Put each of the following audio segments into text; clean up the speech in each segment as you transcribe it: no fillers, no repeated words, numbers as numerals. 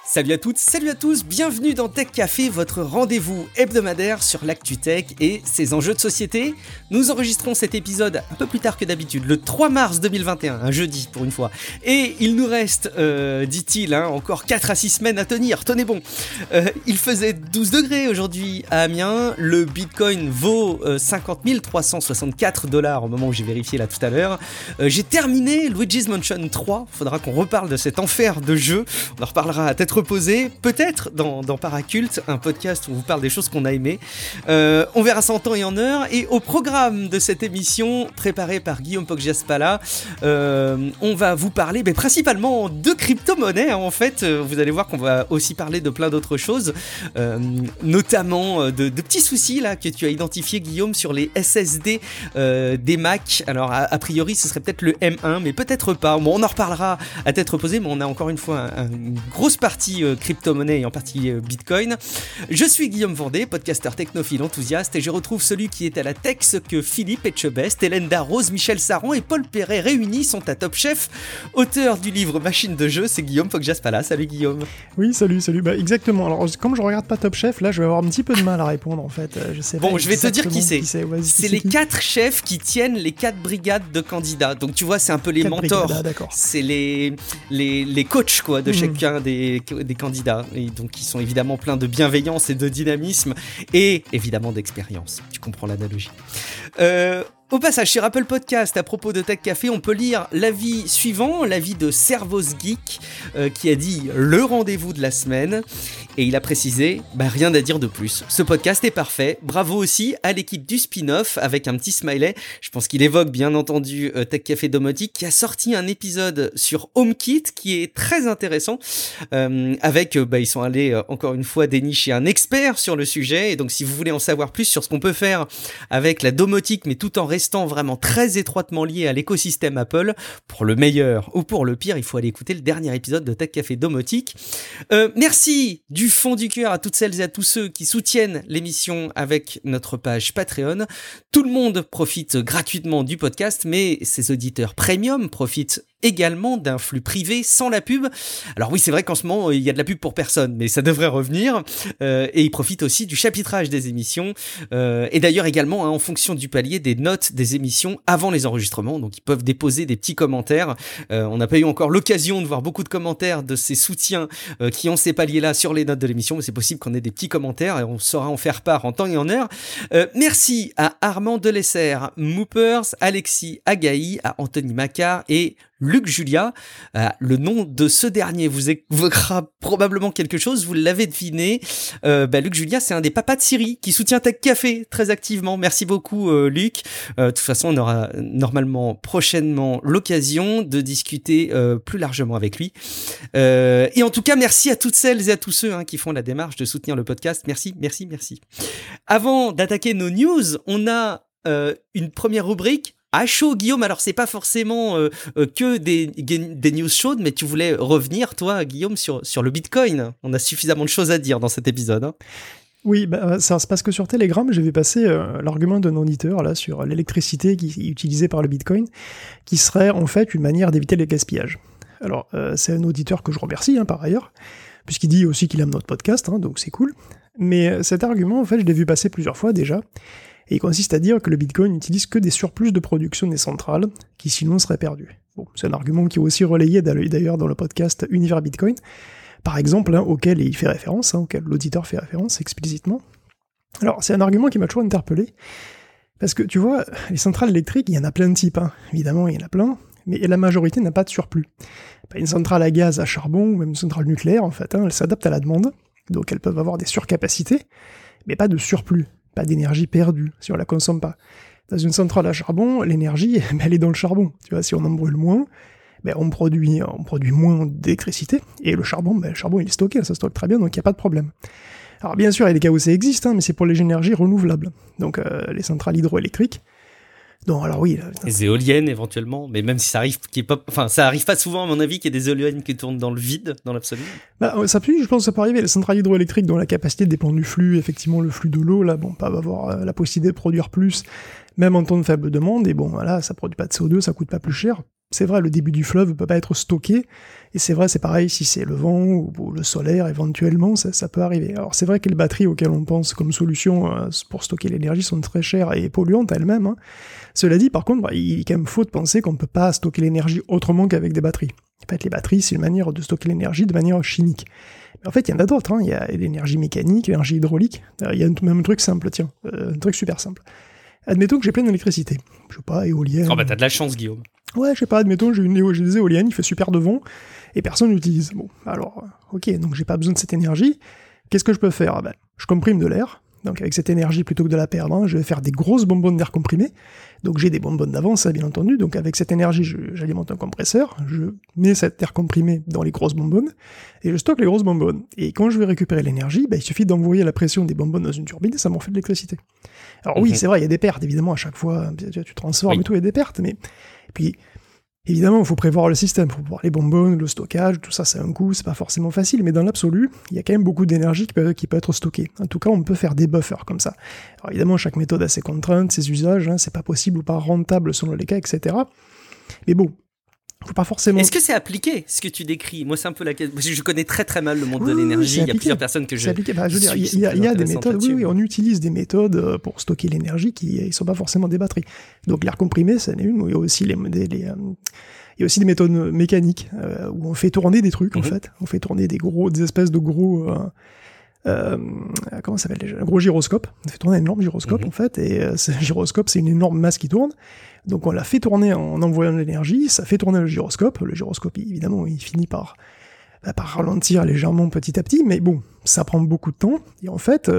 Salut à toutes, salut à tous, bienvenue dans Tech Café, votre rendez-vous hebdomadaire sur l'actu tech et ses enjeux de société. Nous enregistrons cet épisode un peu plus tard que d'habitude, le 3 mars 2021, un jeudi pour une fois. Et il nous reste, dit-il, encore 4 à 6 semaines à tenir, tenez bon. Il faisait 12 degrés aujourd'hui à Amiens, le Bitcoin vaut 50 364 $ au moment où j'ai vérifié là tout à l'heure. J'ai terminé Luigi's Mansion 3, faudra qu'on reparle de cet enfer de jeu, on en reparlera à tête reposée, peut-être dans Paracult, un podcast où on vous parle des choses qu'on a aimées. On verra ça en temps et en heure. Et au programme de cette émission, préparée par Guillaume Poggiaspala, on va vous parler principalement de crypto-monnaies. En fait, vous allez voir qu'on va aussi parler de plein d'autres choses, notamment de petits soucis là, que tu as identifiés, Guillaume, sur les SSD des Mac. Alors, a priori, ce serait peut-être le M1, mais peut-être pas. Bon, on en reparlera à tête reposée, mais on a encore une fois une grosse partie crypto-monnaie et en partie Bitcoin. Je suis Guillaume Vendée, podcasteur technophile enthousiaste, et je retrouve celui qui est à la tech, ce que Philippe Etchebest, Hélène Darroze, Michel Saran et Paul Perret réunis sont à Top Chef. Auteur du livre Machine de jeu, c'est Guillaume Poggiaspala. Salut Guillaume. Oui, salut. Exactement. Alors, comme je regarde pas Top Chef, là, je vais avoir un petit peu de mal à répondre en fait. Je sais bon, pas je vais te dire qui c'est. C'est les 4 chefs qui tiennent les 4 brigades de candidats. Donc tu vois, c'est un peu les mentors. C'est les coachs quoi, de chacun des candidats, et donc ils sont évidemment pleins de bienveillance et de dynamisme et évidemment d'expérience. Tu comprends l'analogie. Au passage, sur Apple Podcast, à propos de Tech Café, on peut lire l'avis suivant, l'avis de Servos Geek, qui a dit le rendez-vous de la semaine, et il a précisé, rien à dire de plus. Ce podcast est parfait. Bravo aussi à l'équipe du spin-off, avec un petit smiley. Je pense qu'il évoque bien entendu Tech Café Domotique, qui a sorti un épisode sur HomeKit, qui est très intéressant, avec, ils sont allés encore une fois dénicher un expert sur le sujet, et donc si vous voulez en savoir plus sur ce qu'on peut faire avec la domotique, mais tout en restant vraiment très étroitement lié à l'écosystème Apple, pour le meilleur ou pour le pire, il faut aller écouter le dernier épisode de Tech Café Domotique. Merci du fond du cœur à toutes celles et à tous ceux qui soutiennent l'émission avec notre page Patreon. Tout le monde profite gratuitement du podcast, mais ses auditeurs premium profitent également d'un flux privé sans la pub. Alors oui, c'est vrai qu'en ce moment, il y a de la pub pour personne, mais ça devrait revenir. Et ils profitent aussi du chapitrage des émissions. Et d'ailleurs également, en fonction du palier, des notes des émissions avant les enregistrements. Donc ils peuvent déposer des petits commentaires. On n'a pas eu encore l'occasion de voir beaucoup de commentaires de ces soutiens qui ont ces paliers-là sur les notes de l'émission, mais c'est possible qu'on ait des petits commentaires et on saura en faire part en temps et en heure. Merci à Armand Delessert, Moopers, Alexis Agaï, à Anthony Macquart et Luc Julia. Le nom de ce dernier vous évoquera probablement quelque chose, vous l'avez deviné. Luc Julia, c'est un des papas de Siri qui soutient Tech Café très activement. Merci beaucoup Luc. De toute façon, on aura normalement prochainement l'occasion de discuter plus largement avec lui. Et en tout cas, merci à toutes celles et à tous ceux qui font la démarche de soutenir le podcast. Merci. Avant d'attaquer nos news, on a une première rubrique à chaud, Guillaume. Alors c'est pas forcément que des news chaudes, mais tu voulais revenir, toi, Guillaume, sur le Bitcoin. On a suffisamment de choses à dire dans cet épisode. Oui, ça se passe que sur Telegram, j'ai vu passer l'argument d'un auditeur là sur l'électricité qui est utilisée par le Bitcoin, qui serait en fait une manière d'éviter le gaspillage. Alors c'est un auditeur que je remercie par ailleurs, puisqu'il dit aussi qu'il aime notre podcast, donc c'est cool. Mais cet argument, en fait, je l'ai vu passer plusieurs fois déjà. Et il consiste à dire que le Bitcoin n'utilise que des surplus de production des centrales, qui sinon seraient perdus. Bon, c'est un argument qui est aussi relayé d'ailleurs dans le podcast Univers Bitcoin, par exemple, auquel il fait référence, auquel l'auditeur fait référence explicitement. Alors, c'est un argument qui m'a toujours interpellé, parce que tu vois, les centrales électriques, il y en a plein de types, évidemment, il y en a plein, mais la majorité n'a pas de surplus. Une centrale à gaz, à charbon, ou même une centrale nucléaire, en fait, elles s'adaptent à la demande, donc elles peuvent avoir des surcapacités, mais pas de surplus. Pas d'énergie perdue, si on la consomme pas. Dans une centrale à charbon, l'énergie, elle est dans le charbon. Tu vois, si on en brûle moins, on produit moins d'électricité, et le charbon, il est stocké, ça stocke très bien, donc il n'y a pas de problème. Alors bien sûr, il y a des cas où ça existe, mais c'est pour les énergies renouvelables. Donc les centrales hydroélectriques. Donc alors oui. Les éoliennes éventuellement, mais même si ça arrive, ça arrive pas souvent à mon avis qu'il y ait des éoliennes qui tournent dans le vide, dans l'absolu. Ça peut, je pense que ça peut arriver. Les centrales hydroélectriques dont la capacité dépend du flux, effectivement le flux de l'eau, là, peuvent avoir la possibilité de produire plus, même en temps de faible demande, et ça produit pas de CO2, ça coûte pas plus cher. c'est vrai, le début du fleuve peut pas être stocké, et c'est vrai, c'est pareil si c'est le vent ou le solaire, éventuellement, ça peut arriver. Alors c'est vrai que les batteries auxquelles on pense comme solution pour stocker l'énergie sont très chères et polluantes elles-mêmes, hein. Cela dit, par contre, il est quand même faux de penser qu'on ne peut pas stocker l'énergie autrement qu'avec des batteries. En fait, les batteries, c'est une manière de stocker l'énergie de manière chimique. Mais en fait, il y en a d'autres, hein. Il y a l'énergie mécanique, l'énergie hydraulique, il y a même un truc simple, tiens, un truc super simple. Admettons que j'ai plein d'électricité, je sais pas, éolienne... Oh bah t'as de la chance, Guillaume. Ouais, je sais pas, admettons, j'ai des éoliennes, il fait super de vent, et personne n'utilise. Bon, alors, ok, donc j'ai pas besoin de cette énergie, qu'est-ce que je peux faire? Je comprime de l'air, donc avec cette énergie, plutôt que de la perdre, hein, je vais faire des grosses bonbonnes d'air comprimé, donc j'ai des bonbonnes d'avance, bien entendu, donc avec cette énergie, j'alimente un compresseur, je mets cet air comprimé dans les grosses bonbonnes, et je stocke les grosses bonbonnes. Et quand je vais récupérer l'énergie, il suffit d'envoyer la pression des bonbonnes dans une turbine, et ça m'en fait de l'électricité. Alors oui, c'est vrai, il y a des pertes, évidemment, à chaque fois, tu transformes et tout, il y a des pertes, mais... Et puis, évidemment, il faut prévoir le système, il faut prévoir les bonbonnes, le stockage, tout ça, c'est un coût, c'est pas forcément facile, mais dans l'absolu, il y a quand même beaucoup d'énergie qui peut être stockée. En tout cas, on peut faire des buffers comme ça. Alors évidemment, chaque méthode a ses contraintes, ses usages, hein, c'est pas possible ou pas rentable selon les cas, etc. Mais bon, faut pas forcément... Est-ce que c'est appliqué, ce que tu décris? Moi, c'est un peu la question, parce que je connais très très mal le monde de l'énergie, il y a plusieurs personnes que je... C'est appliqué, je veux dire, il y a des méthodes, oui, on utilise des méthodes pour stocker l'énergie qui ne sont pas forcément des batteries. Donc l'air comprimé, ça en est une, il y a aussi il y a aussi des méthodes mécaniques, où on fait tourner des trucs, en fait. On fait tourner des espèces de gros... comment ça s'appelle déjà? Un gros gyroscope. On fait tourner un énorme gyroscope, en fait, et ce gyroscope, c'est une énorme masse qui tourne. Donc on la fait tourner en envoyant de l'énergie, ça fait tourner le gyroscope. Le gyroscope, évidemment, il finit par ralentir légèrement petit à petit, mais bon, ça prend beaucoup de temps. Et en fait,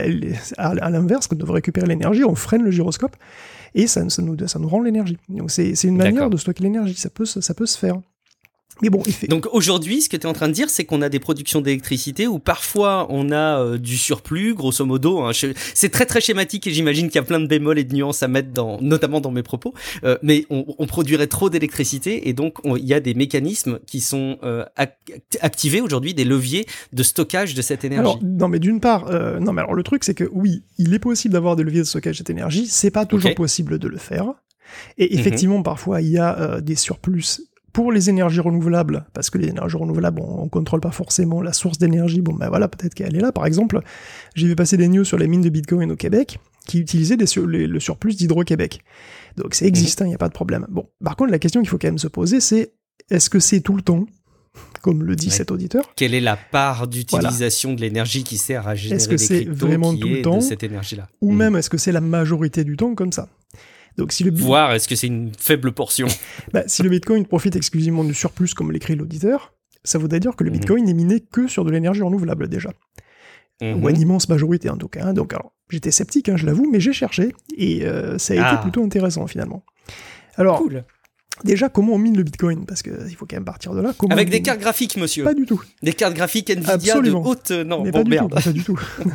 à l'inverse, quand on veut récupérer l'énergie, on freine le gyroscope, et ça nous rend l'énergie. Donc c'est une manière de stocker l'énergie, ça peut se faire. Mais bon, Donc aujourd'hui, ce que tu es en train de dire, c'est qu'on a des productions d'électricité où parfois on a du surplus, grosso modo. Hein, c'est très très schématique et j'imagine qu'il y a plein de bémols et de nuances à mettre notamment dans mes propos. Mais on produirait trop d'électricité et donc il y a des mécanismes qui sont activés aujourd'hui, des leviers de stockage de cette énergie. Alors, non, mais d'une part, alors le truc c'est que oui, il est possible d'avoir des leviers de stockage de cette énergie. C'est pas toujours possible de le faire. Et effectivement, parfois il y a des surplus. Pour les énergies renouvelables, parce que les énergies renouvelables, on contrôle pas forcément la source d'énergie, voilà, peut-être qu'elle est là. Par exemple, j'ai vu passer des news sur les mines de Bitcoin au Québec, qui utilisaient le surplus d'Hydro-Québec. Donc ça existe, il n'y a pas de problème. Bon, par contre, la question qu'il faut quand même se poser, c'est, est-ce que c'est tout le temps, comme le dit cet auditeur? Quelle est la part d'utilisation de l'énergie qui sert à générer des cryptos vraiment tout le temps, de cette énergie-là? Ou même, est-ce que c'est la majorité du temps comme ça? Donc, Voir, est-ce que c'est une faible portion? Si le Bitcoin profite exclusivement du surplus, comme l'écrit l'auditeur, ça voudrait dire que le Bitcoin n'est miné que sur de l'énergie renouvelable, déjà. Ou une immense majorité, en tout cas. Donc, alors, j'étais sceptique, je l'avoue, mais j'ai cherché, et ça a été plutôt intéressant, finalement. Alors, cool. Déjà, comment on mine le Bitcoin? Parce qu'il faut quand même partir de là. Avec des cartes graphiques, monsieur. Pas du tout. Des cartes graphiques Nvidia Absolument. de haute... Non, mais bon, merde. Pas du tout.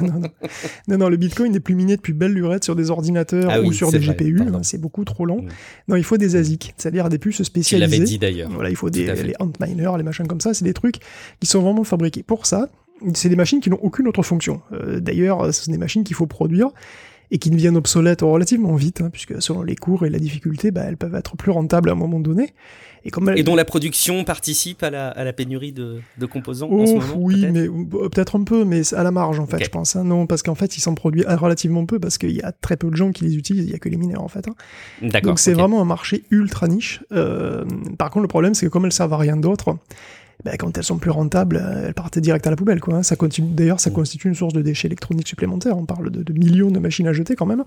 Non, le Bitcoin n'est plus miné depuis belle lurette sur des ordinateurs ou sur des GPU. C'est beaucoup trop lent. Non, il faut des ASIC, c'est-à-dire des puces spécialisées. Tu l'avais dit d'ailleurs. Voilà, il faut les Antminer, les machins comme ça. C'est des trucs qui sont vraiment fabriqués pour ça. C'est des machines qui n'ont aucune autre fonction. D'ailleurs, ce sont des machines qu'il faut produire et qui deviennent obsolètes relativement vite, puisque selon les cours et la difficulté, elles peuvent être plus rentables à un moment donné. Et dont la production participe à la pénurie de composants en ce moment? Oui, mais peut-être un peu, mais à la marge en fait, je pense. Non, parce qu'en fait, ils s'en produisent relativement peu, parce qu'il y a très peu de gens qui les utilisent, il n'y a que les mineurs en fait. D'accord. Donc c'est vraiment un marché ultra niche. Par contre, le problème, c'est que comme elles servent à rien d'autre, quand elles sont plus rentables, elles partent direct à la poubelle, quoi. Ça constitue une source de déchets électroniques supplémentaires. On parle de millions de machines à jeter quand même.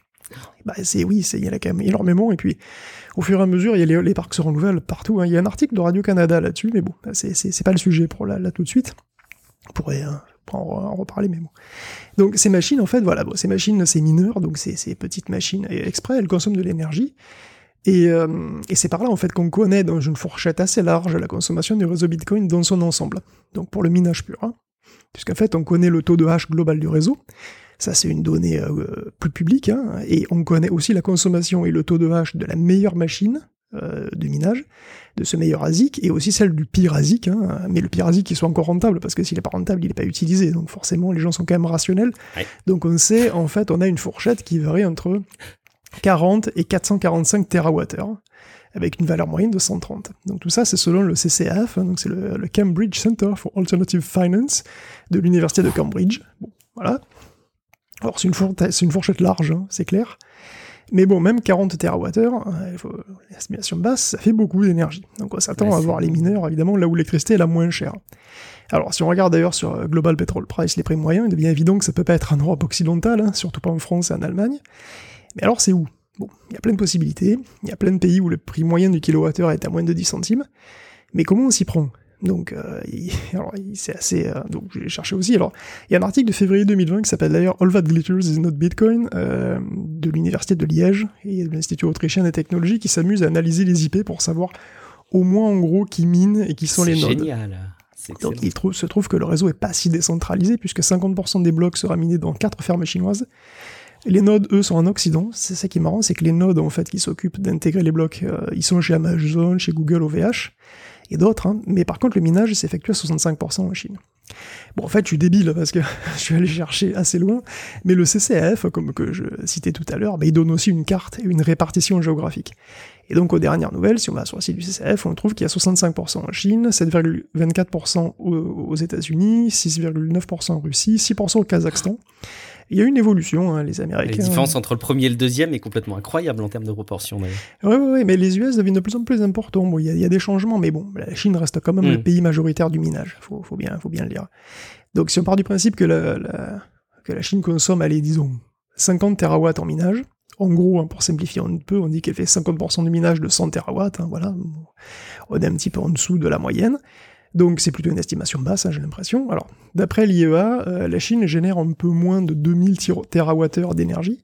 Il y en a quand même énormément, et puis au fur et à mesure, il y a les parcs se renouvellent partout. Il y a un article de Radio-Canada là-dessus, mais bon, c'est pas le sujet pour là tout de suite. On pourrait en reparler, mais bon. Donc ces machines, en fait, ces machines, ces mineurs, donc ces petites machines exprès, elles consomment de l'énergie. Et c'est par là en fait qu'on connaît dans une fourchette assez large la consommation du réseau Bitcoin dans son ensemble. Donc pour le minage pur, puisqu'en fait on connaît le taux de hash global du réseau. Ça c'est une donnée plus publique, et on connaît aussi la consommation et le taux de hash de la meilleure machine de minage, de ce meilleur ASIC, et aussi celle du pire ASIC, mais le pire ASIC qui soit encore rentable, parce que s'il n'est pas rentable, il n'est pas utilisé, donc forcément les gens sont quand même rationnels. Ouais. Donc on sait, en fait, on a une fourchette qui varie entre 40 et 445 TWh. avec une valeur moyenne de 130. Donc tout ça, c'est selon le CCAF, donc c'est le Cambridge Center for Alternative Finance de l'université de Cambridge. Bon, voilà. Alors c'est une fourchette large, hein, c'est clair. Mais bon, même 40 TWh, l'estimation basse, ça fait beaucoup d'énergie. Donc on s'attend à voir les mineurs, évidemment, là où l'électricité est la moins chère. Alors si on regarde d'ailleurs sur Global Petrol Price, les prix moyens, il devient évident que ça peut pas être en Europe occidentale, hein, surtout pas en France et en Allemagne. Mais alors c'est où ? Bon, il y a plein de possibilités, il y a plein de pays où le prix moyen du kilowattheure est à moins de 10 centimes, mais comment on s'y prend ? Donc, c'est assez... donc, je l'ai cherché aussi. Alors, il y a un article de février 2020 qui s'appelle d'ailleurs All That Glitters is Not Bitcoin, de l'université de Liège et de l'Institut autrichien des technologies qui s'amuse à analyser les IP pour savoir au moins en gros qui minent et qui sont les nodes. C'est génial. Donc, il se trouve que le réseau est pas si décentralisé puisque 50% des blocs sera minés dans 4 fermes chinoises. Les nodes, eux, sont en Occident. C'est ça qui est marrant, c'est que les nodes, en fait, qui s'occupent d'intégrer les blocs, ils sont chez Amazon, chez Google, OVH, et d'autres, hein. Mais par contre, le minage s'effectue à 65% en Chine. Bon, en fait, je suis débile, parce que je suis allé chercher assez loin, mais le CCAF, comme que je citais tout à l'heure, il donne aussi une carte et une répartition géographique. Et donc, aux dernières nouvelles, si on va sur le site du CCAF, on trouve qu'il y a 65% en Chine, 7,24% aux États-Unis, 6,9% en Russie, 6% au Kazakhstan. Il y a une évolution, hein, les Américains... La différence entre le premier et le deuxième est complètement incroyable en termes de proportion, d'ailleurs. Ouais, mais les US deviennent de plus en plus importants. Bon, il y a des changements, mais bon, la Chine reste quand même le pays majoritaire du minage. Faut bien le dire. Donc, si on part du principe que la Chine consomme, allez, disons, 50 terawatts en minage, en gros, hein, pour simplifier un peu, on dit qu'elle fait 50% du minage de 100 terawatts, hein, voilà. On est un petit peu en dessous de la moyenne. Donc c'est plutôt une estimation basse, hein, j'ai l'impression. Alors, d'après l'IEA, la Chine génère un peu moins de 2000 TWh d'énergie,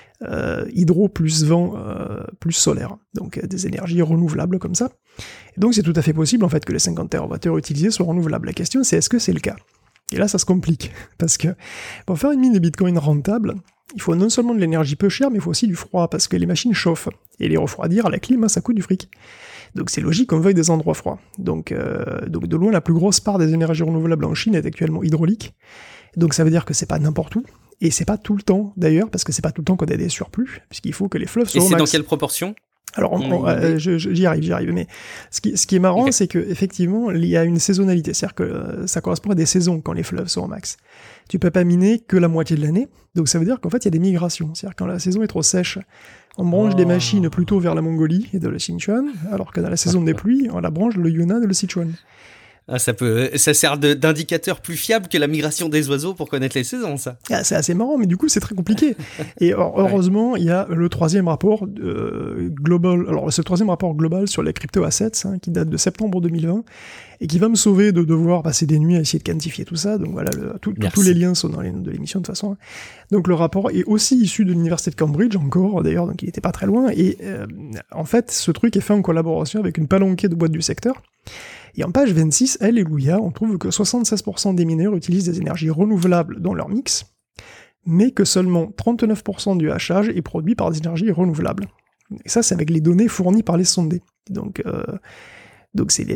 hydro plus vent plus solaire, donc des énergies renouvelables comme ça. Et donc c'est tout à fait possible en fait que les 50 TWh utilisés soient renouvelables. La question c'est est-ce que c'est le cas ? Et là ça se complique, parce que pour faire une mine de Bitcoin rentable, il faut non seulement de l'énergie peu chère, mais il faut aussi du froid, parce que les machines chauffent, et les refroidir à la clim, ça coûte du fric. Donc c'est logique qu'on veuille des endroits froids. Donc de loin, la plus grosse part des énergies renouvelables en Chine est actuellement hydraulique. Donc ça veut dire que c'est pas n'importe où, et c'est pas tout le temps d'ailleurs, parce que c'est pas tout le temps qu'on a des surplus, puisqu'il faut que les fleuves soient au max. Et c'est dans quelle proportion ? Alors, j'y arrive, mais ce qui est marrant, c'est que effectivement, il y a une saisonnalité, c'est-à-dire que ça correspond à des saisons quand les fleuves sont au max. Tu peux pas miner que la moitié de l'année, donc ça veut dire qu'en fait, il y a des migrations, c'est-à-dire quand la saison est trop sèche, on branche des machines plutôt vers la Mongolie et de le Sichuan, alors que dans la saison des pluies, on la branche le Yunnan et le Sichuan. Ah, ça sert d'indicateur plus fiable que la migration des oiseaux pour connaître les saisons, ça. Ah, c'est assez marrant, mais du coup, c'est très compliqué. Et heureusement, il y a le troisième rapport global. Alors, c'est le troisième rapport global sur les crypto-assets, hein, qui date de septembre 2020, et qui va me sauver de devoir passer des nuits à essayer de quantifier tout ça. Donc voilà, tous les liens sont dans les notes de l'émission, de toute façon. Donc le rapport est aussi issu de l'université de Cambridge, encore, d'ailleurs, donc il était pas très loin. Et en fait, ce truc est fait en collaboration avec une palanquée de boîtes du secteur. Et en page 26, alléluia, on trouve que 76% des mineurs utilisent des énergies renouvelables dans leur mix, mais que seulement 39% du hachage est produit par des énergies renouvelables. Et ça, c'est avec les données fournies par les sondés. Donc c'est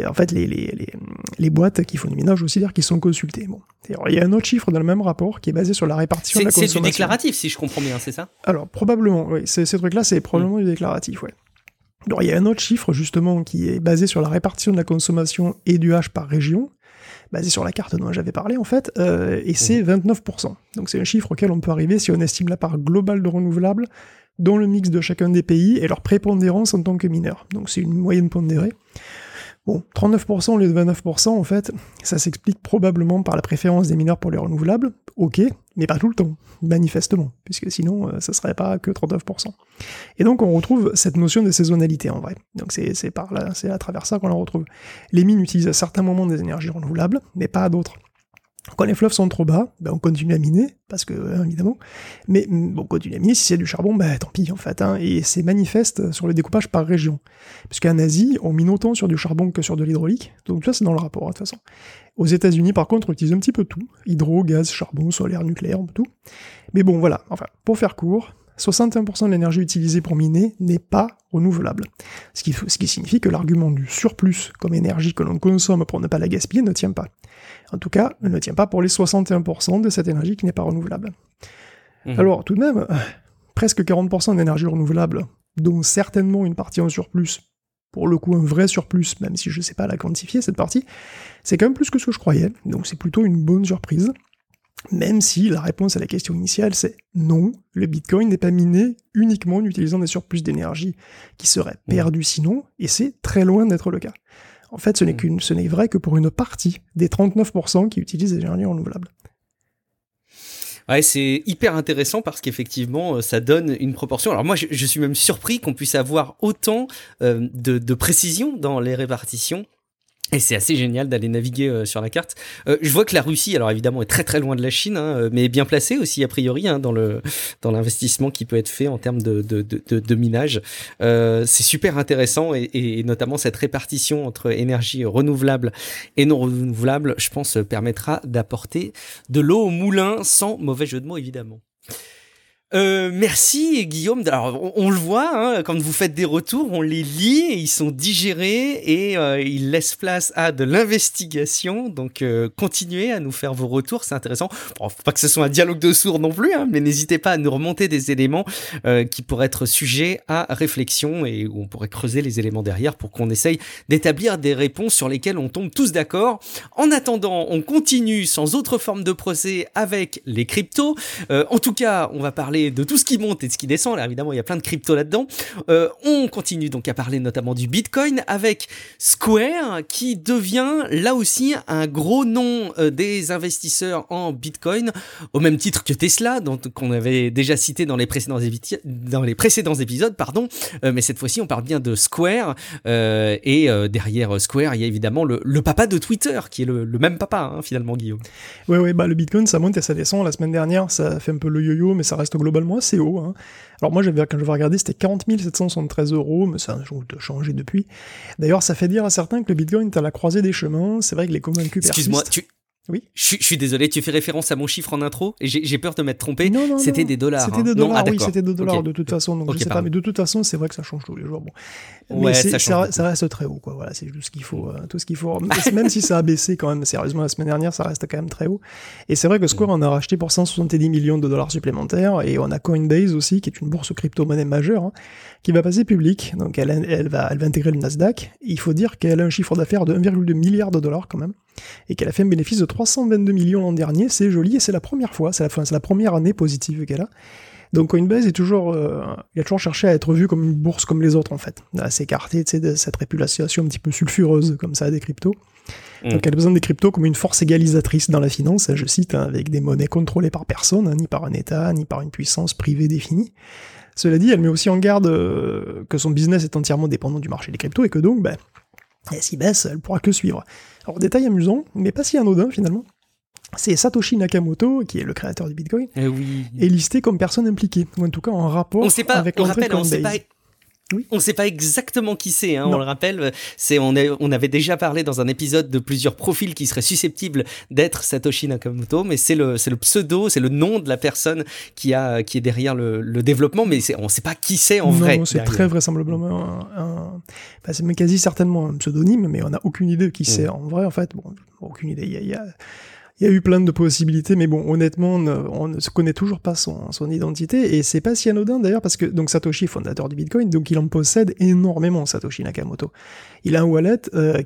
les boîtes qui font du minage aussi, qui sont consultées. Bon. Alors, il y a un autre chiffre dans le même rapport qui est basé sur la répartition de la consommation. C'est du déclaratif, si je comprends bien, c'est ça ? Alors, probablement, oui. Ces trucs-là, c'est probablement du déclaratif, ouais. Alors, il y a un autre chiffre, justement, qui est basé sur la répartition de la consommation et du hash par région, basé sur la carte dont j'avais parlé, en fait, et c'est 29%. Donc, c'est un chiffre auquel on peut arriver si on estime la part globale de renouvelables dans le mix de chacun des pays et leur prépondérance en tant que mineur. Donc, c'est une moyenne pondérée. Bon, 39% au lieu de 29%, en fait, ça s'explique probablement par la préférence des mineurs pour les renouvelables, ok, mais pas tout le temps, manifestement, puisque sinon, ça serait pas que 39%. Et donc, on retrouve cette notion de saisonnalité, en vrai. Donc, c'est par là, c'est à travers ça qu'on la retrouve. Les mines utilisent à certains moments des énergies renouvelables, mais pas à d'autres. Quand les fleuves sont trop bas, on continue à miner, parce que, évidemment, mais on continue à miner, si c'est du charbon, tant pis, en fait, hein, et c'est manifeste sur le découpage par région. Puisqu'en Asie, on mine autant sur du charbon que sur de l'hydraulique, donc ça, c'est dans le rapport, de toute façon. Aux États-Unis, par contre, on utilise un petit peu tout, hydro, gaz, charbon, solaire, nucléaire, tout. Mais bon, voilà, enfin, pour faire court, 61% de l'énergie utilisée pour miner n'est pas renouvelable. Ce qui signifie que l'argument du surplus comme énergie que l'on consomme pour ne pas la gaspiller ne tient pas. En tout cas, elle ne tient pas pour les 61% de cette énergie qui n'est pas renouvelable. Alors, tout de même, presque 40% d'énergie renouvelable, dont certainement une partie en surplus, pour le coup un vrai surplus, même si je sais pas la quantifier cette partie, c'est quand même plus que ce que je croyais, donc c'est plutôt une bonne surprise. Même si la réponse à la question initiale c'est non, le Bitcoin n'est pas miné uniquement en utilisant des surplus d'énergie qui seraient perdus sinon, et c'est très loin d'être le cas. En fait, ce n'est vrai que pour une partie des 39% qui utilisent des énergies renouvelables. Ouais, c'est hyper intéressant parce qu'effectivement, ça donne une proportion. Alors moi, je suis même surpris qu'on puisse avoir autant de précision dans les répartitions. Et c'est assez génial d'aller naviguer sur la carte. Je vois que la Russie, alors évidemment, est très très loin de la Chine, hein, mais est bien placée aussi a priori dans l'investissement qui peut être fait en termes de minage. C'est super intéressant et notamment cette répartition entre énergie renouvelable et non renouvelable, je pense, permettra d'apporter de l'eau au moulin sans mauvais jeu de mots évidemment. Merci Guillaume. Alors on le voit, hein, quand vous faites des retours, on les lit, et ils sont digérés et ils laissent place à de l'investigation. Donc continuez à nous faire vos retours, c'est intéressant. Bon, faut pas que ce soit un dialogue de sourds non plus, hein, mais n'hésitez pas à nous remonter des éléments qui pourraient être sujets à réflexion et où on pourrait creuser les éléments derrière pour qu'on essaye d'établir des réponses sur lesquelles on tombe tous d'accord. En attendant, on continue sans autre forme de procès avec les cryptos. En tout cas, on va parler de tout ce qui monte et de ce qui descend. Là, évidemment, il y a plein de cryptos là-dedans. On continue donc à parler notamment du Bitcoin avec Square qui devient là aussi un gros nom des investisseurs en Bitcoin, au même titre que Tesla, qu'on avait déjà cité dans les précédents épisodes, mais cette fois-ci, on parle bien de Square. Et derrière Square, il y a évidemment le papa de Twitter, qui est le même papa, hein, finalement, Guillaume. Oui, bah, le Bitcoin, ça monte et ça descend. La semaine dernière, ça fait un peu le yo-yo, mais ça reste globalement assez haut. Hein. Alors moi, quand je vais regarder, c'était 40 773 €, mais ça a changé depuis. D'ailleurs, ça fait dire à certains que le Bitcoin est à la croisée des chemins. C'est vrai que les convaincus persistent. Excuse-moi, Oui. Je suis désolé, tu fais référence à mon chiffre en intro et j'ai peur de m'être trompé. Non, c'était des dollars. C'était des dollars, oui, c'était des dollars de toute façon. Donc je sais pas, mais de toute façon, c'est vrai que ça change tous les jours. Bon. Ouais, mais ça reste très haut, quoi. Voilà, c'est tout ce qu'il faut. Tout ce qu'il faut. Même si ça a baissé quand même, sérieusement, la semaine dernière, ça reste quand même très haut. Et c'est vrai que Square en a racheté pour 170 millions de dollars supplémentaires. Et on a Coinbase aussi, qui est une bourse crypto-monnaie majeure, hein, qui va passer public. Donc elle va intégrer le Nasdaq. Il faut dire qu'elle a un chiffre d'affaires de 1,2 milliard de dollars quand même. Et qu'elle a fait un bénéfice de 322 millions l'an dernier, c'est joli, et c'est la première fois, c'est la première année positive qu'elle a. Donc Coinbase il a toujours cherché à être vu comme une bourse comme les autres en fait, à s'écarter de cette réputation un petit peu sulfureuse comme ça des cryptos. Donc elle a besoin des cryptos comme une force égalisatrice dans la finance, je cite, hein, avec des monnaies contrôlées par personne, hein, ni par un État, ni par une puissance privée définie. Cela dit, elle met aussi en garde que son business est entièrement dépendant du marché des cryptos et que donc, s'il baisse, elle pourra que suivre. Alors, détail amusant, mais pas si anodin finalement, c'est Satoshi Nakamoto, qui est le créateur du Bitcoin, est listé comme personne impliquée, ou en tout cas en rapport avec l'entrée de Coinbase. Oui. On ne sait pas exactement qui c'est, hein, on le rappelle. On avait déjà parlé dans un épisode de plusieurs profils qui seraient susceptibles d'être Satoshi Nakamoto, mais c'est le pseudo, c'est le nom de la personne qui est derrière le développement, mais on ne sait pas qui c'est en vrai. Non, c'est très vraisemblablement c'est quasi certainement un pseudonyme, mais on n'a aucune idée de qui c'est en vrai, en fait. Bon, aucune idée. Il y a eu plein de possibilités, mais bon, honnêtement, on ne se connaît toujours pas son identité, et c'est pas si anodin d'ailleurs, parce que donc Satoshi est fondateur du Bitcoin, donc il en possède énormément, Satoshi Nakamoto. Il a un wallet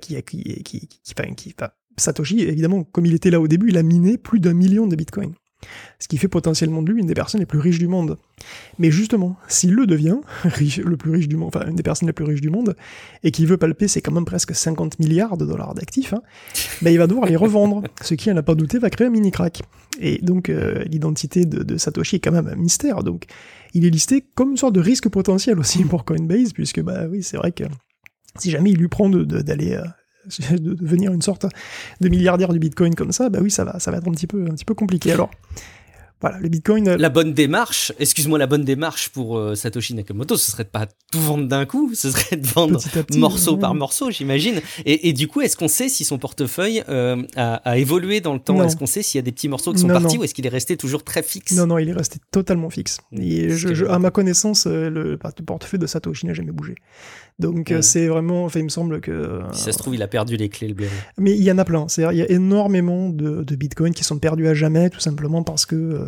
Satoshi, évidemment, comme il était là au début, il a miné plus d'1 million de Bitcoin. Ce qui fait potentiellement de lui une des personnes les plus riches du monde. Mais justement, s'il le devient, le plus riche du monde, enfin une des personnes les plus riches du monde, et qu'il veut palper, c'est quand même presque 50 milliards de dollars d'actifs, hein, il va devoir les revendre, ce qui, à n'a pas douté, va créer un mini-crack. Et donc, l'identité de Satoshi est quand même un mystère, donc il est listé comme une sorte de risque potentiel aussi pour Coinbase, puisque, oui, c'est vrai que si jamais il lui prend de devenir une sorte de milliardaire du Bitcoin comme ça, oui, ça va être un petit peu compliqué. Alors, voilà, le Bitcoin... La bonne démarche pour Satoshi Nakamoto, ce serait de pas tout vendre d'un coup, ce serait de vendre petit, morceau par morceau, j'imagine. Et du coup, est-ce qu'on sait si son portefeuille a évolué dans le temps? Non. Est-ce qu'on sait s'il y a des petits morceaux qui sont partis ou est-ce qu'il est resté toujours très fixe? Non, il est resté totalement fixe. Et à ma connaissance, le portefeuille de Satoshi n'a jamais bougé. Donc c'est vraiment, il me semble que... Si ça se trouve, il a perdu les clés, le blaireau. Mais il y en a plein. C'est-à-dire, il y a énormément de bitcoins qui sont perdus à jamais, tout simplement parce que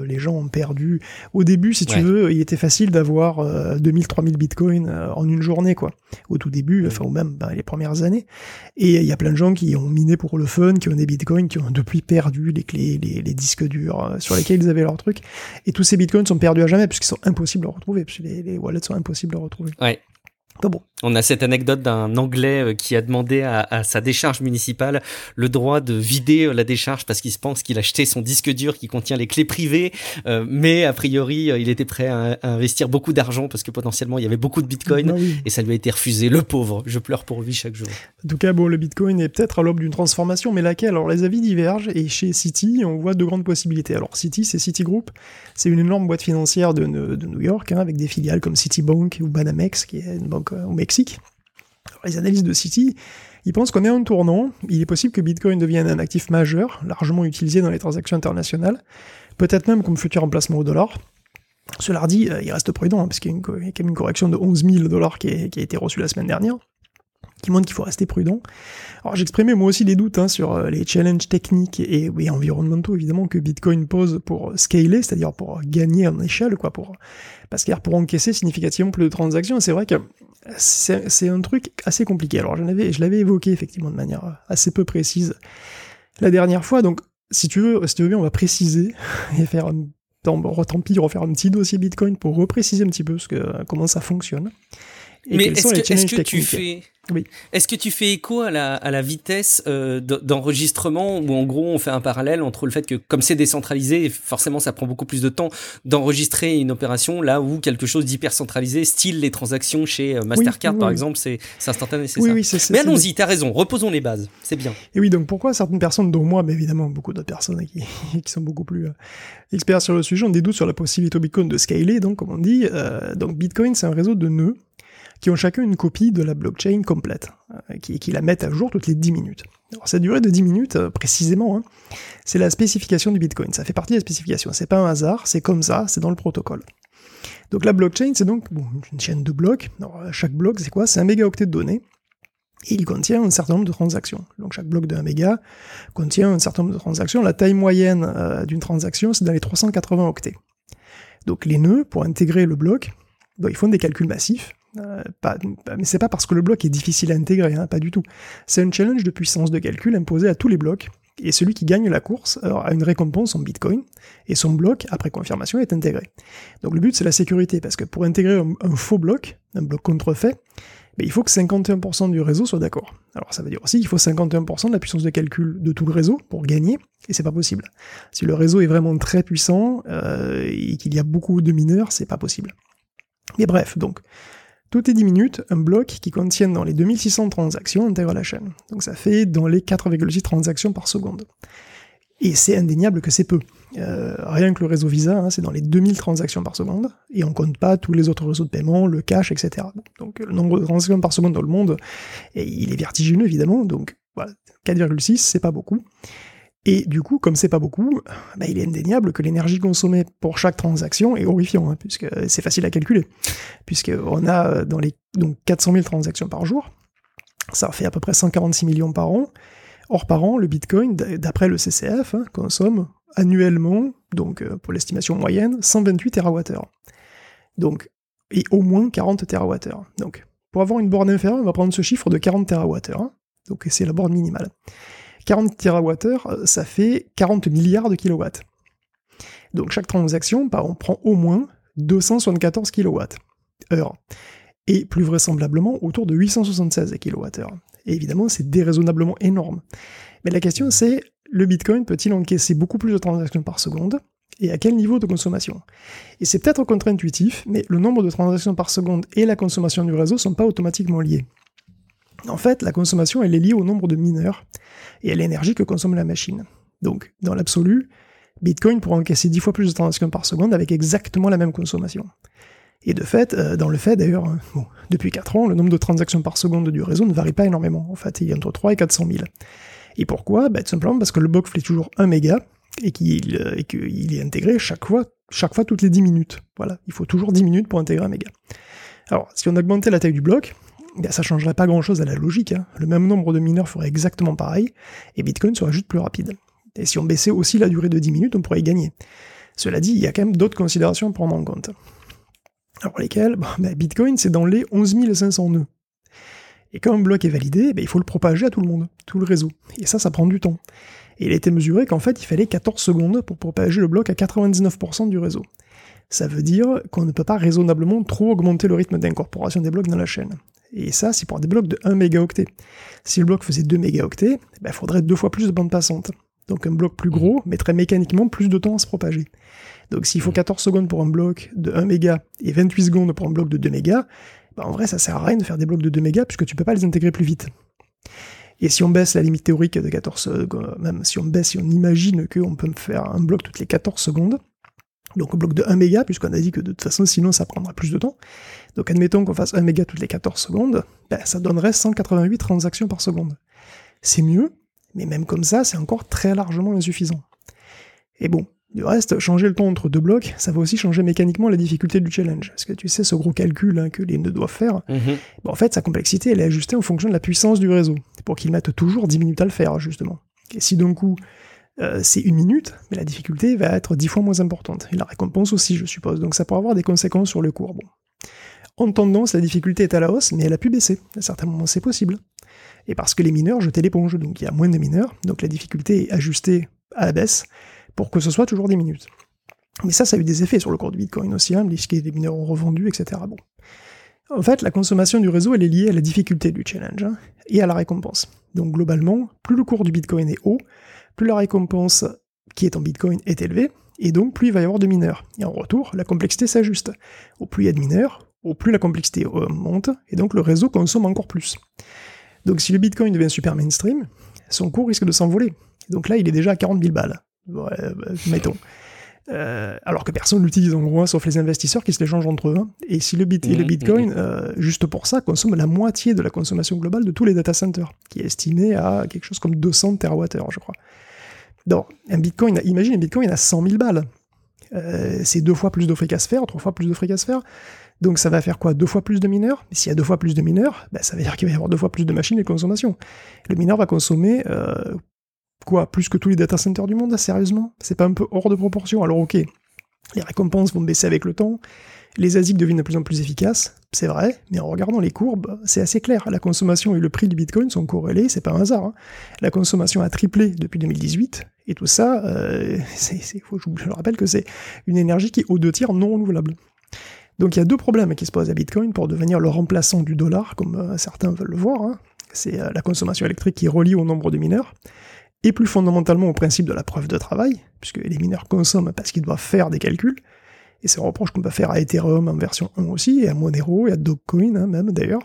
les gens ont perdu. Au début, si tu veux, il était facile d'avoir 2000-3000 bitcoins en une journée, quoi. Au tout début, ou même les premières années. Et il y a plein de gens qui ont miné pour le fun, qui ont des bitcoins, qui ont depuis perdu les clés, les disques durs sur lesquels ils avaient leurs trucs. Et tous ces bitcoins sont perdus à jamais, puisqu'ils sont impossibles à retrouver, puisque les wallets sont impossibles à retrouver. Ouais. Bon. On a cette anecdote d'un Anglais qui a demandé à sa décharge municipale le droit de vider la décharge parce qu'il se pense qu'il a acheté son disque dur qui contient les clés privées, mais a priori il était prêt à investir beaucoup d'argent parce que potentiellement il y avait beaucoup de bitcoin et ça lui a été refusé. Le pauvre, je pleure pour lui chaque jour. En tout cas, le bitcoin est peut-être à l'aube d'une transformation, mais laquelle? Alors les avis divergent et chez Citi, on voit deux grandes possibilités. Alors Citi, c'est Citigroup, c'est une énorme boîte financière de New York, avec des filiales comme Citibank ou Banamex, qui est une banque au Mexique. Alors, les analystes de Citi, ils pensent qu'on est à un tournant. Il est possible que Bitcoin devienne un actif majeur, largement utilisé dans les transactions internationales, peut-être même comme futur emplacement au dollar. Cela dit, il reste prudent, parce qu'il y a quand même une correction de 11 000 $ qui a été reçue la semaine dernière, qui montre qu'il faut rester prudent. Alors j'exprimais moi aussi des doutes sur les challenges techniques et environnementaux évidemment que Bitcoin pose pour scaler, c'est-à-dire pour gagner en échelle, parce qu'il pour encaisser significativement plus de transactions. C'est vrai que c'est un truc assez compliqué. Alors je l'avais évoqué effectivement de manière assez peu précise la dernière fois. Donc si tu veux bien, on va préciser et faire refaire un petit dossier Bitcoin pour repréciser un petit peu comment ça fonctionne. Mais est-ce que tu fais écho à la vitesse d'enregistrement, où en gros on fait un parallèle entre le fait que comme c'est décentralisé, forcément ça prend beaucoup plus de temps d'enregistrer une opération, là où quelque chose d'hyper centralisé, style les transactions chez Mastercard par exemple, c'est instantané, c'est ça. Mais allons-y, t'as raison, reposons les bases, c'est bien. Et oui, donc pourquoi certaines personnes, dont moi, mais évidemment beaucoup d'autres personnes qui sont beaucoup plus experts sur le sujet, ont des doutes sur la possibilité au Bitcoin de scaler, donc comme on dit, donc Bitcoin c'est un réseau de nœuds qui ont chacun une copie de la blockchain complète, qui la mettent à jour toutes les 10 minutes. Alors cette durée de 10 minutes, précisément, c'est la spécification du Bitcoin, ça fait partie de la spécification, c'est pas un hasard, c'est comme ça, c'est dans le protocole. Donc la blockchain, c'est donc une chaîne de blocs. Alors, chaque bloc, c'est quoi? C'est un mégaoctet de données, et il contient un certain nombre de transactions. Donc chaque bloc de 1 méga contient un certain nombre de transactions. La taille moyenne d'une transaction, c'est dans les 380 octets. Donc les nœuds, pour intégrer le bloc, ils font des calculs massifs, mais c'est pas parce que le bloc est difficile à intégrer, pas du tout. C'est un challenge de puissance de calcul imposé à tous les blocs, et celui qui gagne la course a une récompense en Bitcoin, et son bloc, après confirmation, est intégré. Donc le but, c'est la sécurité, parce que pour intégrer un faux bloc, un bloc contrefait, il faut que 51% du réseau soit d'accord. Alors ça veut dire aussi qu'il faut 51% de la puissance de calcul de tout le réseau pour gagner, et c'est pas possible. Si le réseau est vraiment très puissant, et qu'il y a beaucoup de mineurs, c'est pas possible. Mais bref, donc, toutes les 10 minutes, un bloc qui contient dans les 2600 transactions intègre la chaîne. Donc ça fait dans les 4,6 transactions par seconde. Et c'est indéniable que c'est peu. Rien que le réseau Visa, c'est dans les 2000 transactions par seconde, et on compte pas tous les autres réseaux de paiement, le cash, etc. Donc le nombre de transactions par seconde dans le monde, il est vertigineux évidemment, donc voilà, 4,6, c'est pas beaucoup. Et du coup, comme c'est pas beaucoup, il est indéniable que l'énergie consommée pour chaque transaction est horrifiant, puisque c'est facile à calculer. Puisqu'on a dans les 400 000 transactions par jour, ça fait à peu près 146 millions par an. Or, par an, le Bitcoin, d'après le CCF, consomme annuellement, donc pour l'estimation moyenne, 128 TWh. Donc, et au moins 40 TWh. Donc, pour avoir une borne inférieure, on va prendre ce chiffre de 40 TWh. Donc, c'est la borne minimale. 40 TWh, ça fait 40 milliards de kilowatts. Donc chaque transaction, on prend au moins 274 kWh. Et plus vraisemblablement autour de 876 kWh. Et évidemment, c'est déraisonnablement énorme. Mais la question c'est, le Bitcoin peut-il encaisser beaucoup plus de transactions par seconde? Et à quel niveau de consommation? Et c'est peut-être contre-intuitif, mais le nombre de transactions par seconde et la consommation du réseau ne sont pas automatiquement liés. En fait, la consommation, elle est liée au nombre de mineurs et à l'énergie que consomme la machine. Donc, dans l'absolu, Bitcoin pourra encaisser 10 fois plus de transactions par seconde avec exactement la même consommation. Et de fait, d'ailleurs, depuis 4 ans, le nombre de transactions par seconde du réseau ne varie pas énormément. En fait, il est entre 3 et 400 000. Et pourquoi? Tout simplement parce que le bloc fait toujours 1 méga et qu'il est intégré chaque fois toutes les 10 minutes. Voilà, il faut toujours 10 minutes pour intégrer 1 méga. Alors, si on augmentait la taille du bloc, ça ne changerait pas grand-chose à la logique. Le même nombre de mineurs ferait exactement pareil, et Bitcoin serait juste plus rapide. Et si on baissait aussi la durée de 10 minutes, on pourrait y gagner. Cela dit, il y a quand même d'autres considérations à prendre en compte. Alors lesquelles? Bitcoin, c'est dans les 11 500 nœuds. Et quand un bloc est validé, il faut le propager à tout le monde, tout le réseau. Et ça prend du temps. Et il a été mesuré qu'en fait, il fallait 14 secondes pour propager le bloc à 99% du réseau. Ça veut dire qu'on ne peut pas raisonnablement trop augmenter le rythme d'incorporation des blocs dans la chaîne. Et ça, c'est pour des blocs de 1 mégaoctet. Si le bloc faisait 2 mégaoctets, il faudrait 2 fois plus de bande passante. Donc un bloc plus gros mettrait mécaniquement plus de temps à se propager. Donc s'il faut 14 secondes pour un bloc de 1 méga et 28 secondes pour un bloc de 2 mégas, en vrai ça sert à rien de faire des blocs de 2 mégas puisque tu peux pas les intégrer plus vite. Et si on baisse la limite théorique de 14 secondes, même si on imagine qu'on peut faire un bloc toutes les 14 secondes, donc un bloc de 1 méga, puisqu'on a dit que de toute façon sinon ça prendra plus de temps, donc admettons qu'on fasse 1 méga toutes les 14 secondes, ça donnerait 188 transactions par seconde. C'est mieux, mais même comme ça, c'est encore très largement insuffisant. Et bon, du reste, changer le temps entre deux blocs, ça va aussi changer mécaniquement la difficulté du challenge. Parce que tu sais, ce gros calcul que les nœuds doivent faire, en fait, sa complexité, elle est ajustée en fonction de la puissance du réseau, pour qu'ils mettent toujours 10 minutes à le faire, justement. Et si d'un coup, c'est 1 minute, mais la difficulté va être 10 fois moins importante. Et la récompense aussi, je suppose. Donc ça pourrait avoir des conséquences sur le cours. Bon. En tendance, la difficulté est à la hausse, mais elle a pu baisser. À certains moments, c'est possible. Et parce que les mineurs jetaient l'éponge, donc il y a moins de mineurs, donc la difficulté est ajustée à la baisse, pour que ce soit toujours 10 minutes. Mais ça a eu des effets sur le cours du Bitcoin aussi, les mineurs ont revendu, etc. Bon. En fait, la consommation du réseau, elle est liée à la difficulté du challenge, et à la récompense. Donc globalement, plus le cours du Bitcoin est haut, plus la récompense qui est en Bitcoin est élevée, et donc plus il va y avoir de mineurs. Et en retour, la complexité s'ajuste. Au plus il y a de mineurs, au plus la complexité monte, et donc le réseau consomme encore plus. Donc si le Bitcoin devient super mainstream, son cours risque de s'envoler. Donc là, il est déjà à 40 000 balles. Ouais, mettons. Alors que personne l'utilise en gros, sauf les investisseurs qui se l'échangent entre eux. Et si le Bitcoin, juste pour ça, consomme la moitié de la consommation globale de tous les data centers, qui est estimé à quelque chose comme 200 TWh, je crois. Donc, imagine un Bitcoin à 100 000 balles. C'est 2 fois plus de fric à se faire, 3 fois plus de fric à se faire. Donc ça va faire quoi? 2 fois plus de mineurs? Et s'il y a 2 fois plus de mineurs, ça veut dire qu'il va y avoir 2 fois plus de machines et de consommation. Le mineur va consommer plus que tous les data centers du monde, sérieusement? C'est pas un peu hors de proportion? Alors ok, les récompenses vont baisser avec le temps, les ASIC deviennent de plus en plus efficaces, c'est vrai, mais en regardant les courbes, c'est assez clair. La consommation et le prix du Bitcoin sont corrélés, c'est pas un hasard. La consommation a triplé depuis 2018, et tout ça, je le rappelle que c'est une énergie qui est aux 2 tiers non renouvelable. Donc il y a 2 problèmes qui se posent à Bitcoin pour devenir le remplaçant du dollar, comme certains veulent le voir. C'est la consommation électrique qui est reliée au nombre de mineurs, et plus fondamentalement au principe de la preuve de travail, puisque les mineurs consomment parce qu'ils doivent faire des calculs, et c'est un reproche qu'on peut faire à Ethereum en version 1 aussi, et à Monero, et à Dogecoin même d'ailleurs.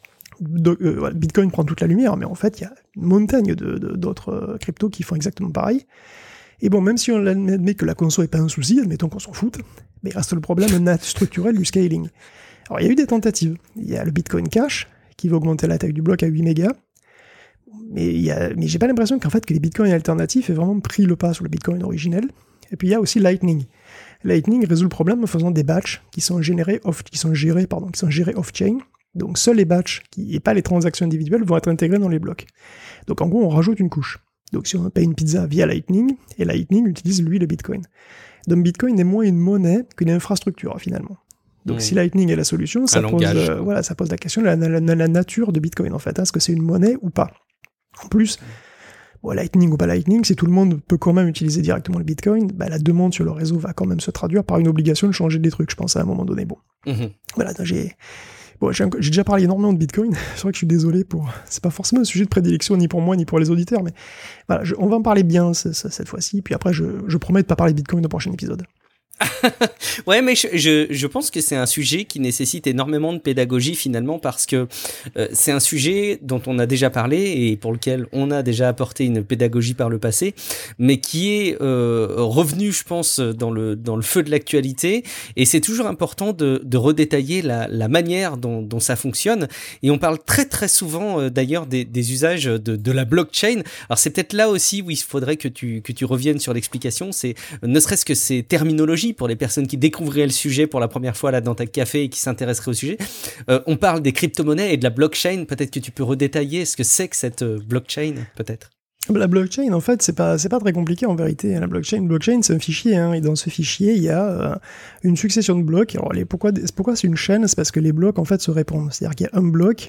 Bitcoin prend toute la lumière, mais en fait il y a une montagne d'autres cryptos qui font exactement pareil. Et bon, même si on admet que la conso n'est pas un souci, admettons qu'on s'en foute, mais il reste le problème structurel du scaling. Alors il y a eu des tentatives. Il y a le Bitcoin Cash, qui va augmenter la taille du bloc à 8 mégas, mais j'ai pas l'impression qu'en fait que les bitcoins alternatifs aient vraiment pris le pas sur le bitcoin originel. Et puis il y a aussi Lightning. Lightning résout le problème en faisant des batchs qui sont gérés off-chain. Donc seuls les batchs et pas les transactions individuelles vont être intégrés dans les blocs. Donc en gros, on rajoute une couche. Donc si on paye une pizza via Lightning, et Lightning utilise lui le Bitcoin. Donc Bitcoin est moins une monnaie qu'une infrastructure finalement. Donc si Lightning est la solution, ça pose la question de la nature de Bitcoin en fait. Est-ce que c'est une monnaie ou pas? En plus, Lightning ou pas Lightning, si tout le monde peut quand même utiliser directement le Bitcoin, la demande sur le réseau va quand même se traduire par une obligation de changer des trucs, je pense, à un moment donné. Bon, voilà, j'ai déjà parlé énormément de Bitcoin, c'est vrai que je suis désolé c'est pas forcément un sujet de prédilection ni pour moi ni pour les auditeurs, mais voilà, on va en parler bien cette fois-ci, puis après je promets de pas parler de Bitcoin dans le prochain épisode. Ouais, mais je pense que c'est un sujet qui nécessite énormément de pédagogie finalement, parce que c'est un sujet dont on a déjà parlé et pour lequel on a déjà apporté une pédagogie par le passé, mais qui est revenu, je pense, dans le feu de l'actualité, et c'est toujours important de redétailler la manière dont ça fonctionne. Et on parle très très souvent d'ailleurs des usages de la blockchain. Alors c'est peut-être là aussi où il faudrait que tu reviennes sur l'explication, c'est ne serait-ce que ces terminologies pour les personnes qui découvriraient le sujet pour la première fois là dans ta café et qui s'intéresseraient au sujet. On parle des crypto-monnaies et de la blockchain. Peut-être que tu peux redétailler ce que c'est que cette blockchain, peut-être. La blockchain, en fait, c'est pas très compliqué en vérité. La blockchain, c'est un fichier, hein, et dans ce fichier, il y a une succession de blocs. Alors, pourquoi c'est une chaîne? C'est parce que les blocs, en fait, se répondent. C'est-à-dire qu'il y a un bloc,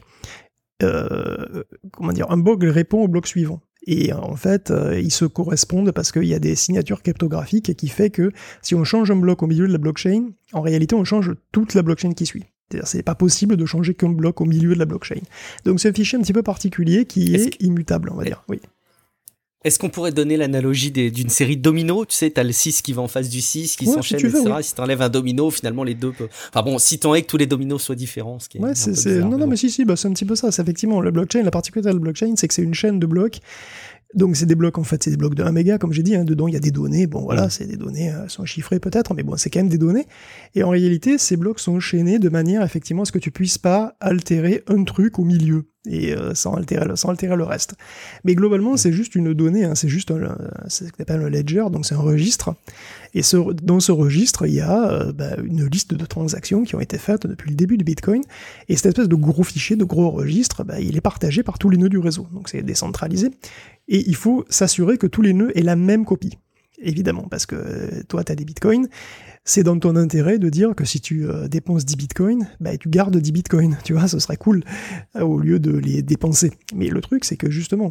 un bloc répond au bloc suivant. Et en fait, ils se correspondent parce qu'il y a des signatures cryptographiques qui fait que si on change un bloc au milieu de la blockchain, en réalité, on change toute la blockchain qui suit. C'est-à-dire, c'est pas possible de changer qu'un bloc au milieu de la blockchain. Donc, c'est un fichier un petit peu particulier qui est immutable, on va dire. Oui. Est-ce qu'on pourrait donner l'analogie d'une série de dominos? Tu sais, t'as le 6 qui va en face du 6, qui s'enchaîne, etc. Oui. Si t'enlèves un domino, finalement, les deux peuvent... Enfin bon, si t'en es que tous les dominos soient différents, ce qui est un peu bizarre, Non, mais si, c'est un petit peu ça. C'est effectivement, la particularité de la blockchain, c'est que c'est une chaîne de blocs. Donc c'est des blocs, en fait, c'est des blocs de 1 méga, comme j'ai dit, hein. Dedans il y a des données, bon voilà, c'est des données, sont chiffrées peut-être, mais bon, c'est quand même des données, et en réalité, ces blocs sont enchaînés de manière, effectivement, à ce que tu puisses pas altérer un truc au milieu, et sans altérer le reste. Mais globalement, c'est juste une donnée, hein, c'est juste c'est ce qu'on appelle un ledger, donc c'est un registre, et dans ce registre, il y a une liste de transactions qui ont été faites depuis le début du Bitcoin, et cette espèce de gros fichier, de gros registre, il est partagé par tous les nœuds du réseau, donc c'est décentralisé, et il faut s'assurer que tous les nœuds aient la même copie, évidemment, parce que toi, tu as des bitcoins, c'est dans ton intérêt de dire que si tu dépenses 10 bitcoins, tu gardes 10 bitcoins, tu vois, ce serait cool, au lieu de les dépenser. Mais le truc, c'est que justement,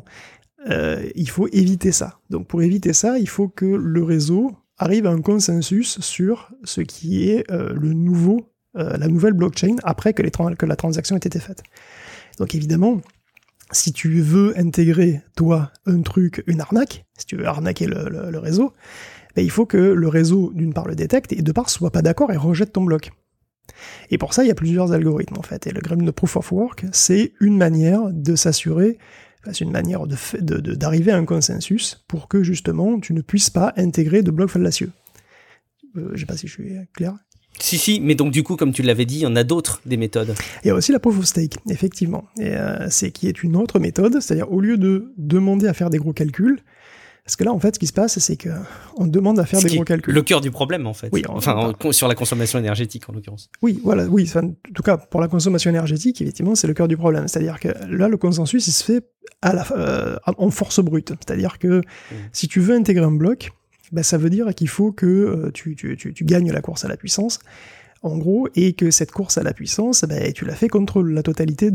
il faut éviter ça. Donc pour éviter ça, il faut que le réseau arrive à un consensus sur ce qui est la nouvelle blockchain après que la transaction ait été faite. Donc évidemment, si tu veux intégrer, toi, une arnaque, si tu veux arnaquer le réseau, il faut que le réseau, d'une part, le détecte, et de part, soit pas d'accord et rejette ton bloc. Et pour ça, il y a plusieurs algorithmes, en fait. Et l'algorithme de Proof of Work, c'est une manière de s'assurer, c'est une manière d'arriver à un consensus pour que, justement, tu ne puisses pas intégrer de blocs fallacieux. Je sais pas si je suis clair. Si, mais donc du coup, comme tu l'avais dit, il y en a d'autres, des méthodes. Il y a aussi la proof of stake, effectivement, et c'est qui est une autre méthode, c'est-à-dire au lieu de demander à faire des gros calculs, parce que là, en fait, ce qui se passe, c'est que on demande à faire des gros calculs. Le cœur du problème, en fait. Oui, sur la consommation énergétique, en l'occurrence. Oui, voilà, oui. En tout cas, pour la consommation énergétique, effectivement, c'est le cœur du problème. C'est-à-dire que là, le consensus, il se fait en force brute. C'est-à-dire que si tu veux intégrer un bloc, ça veut dire qu'il faut que tu gagnes la course à la puissance, en gros, et que cette course à la puissance, tu la fais contre la totalité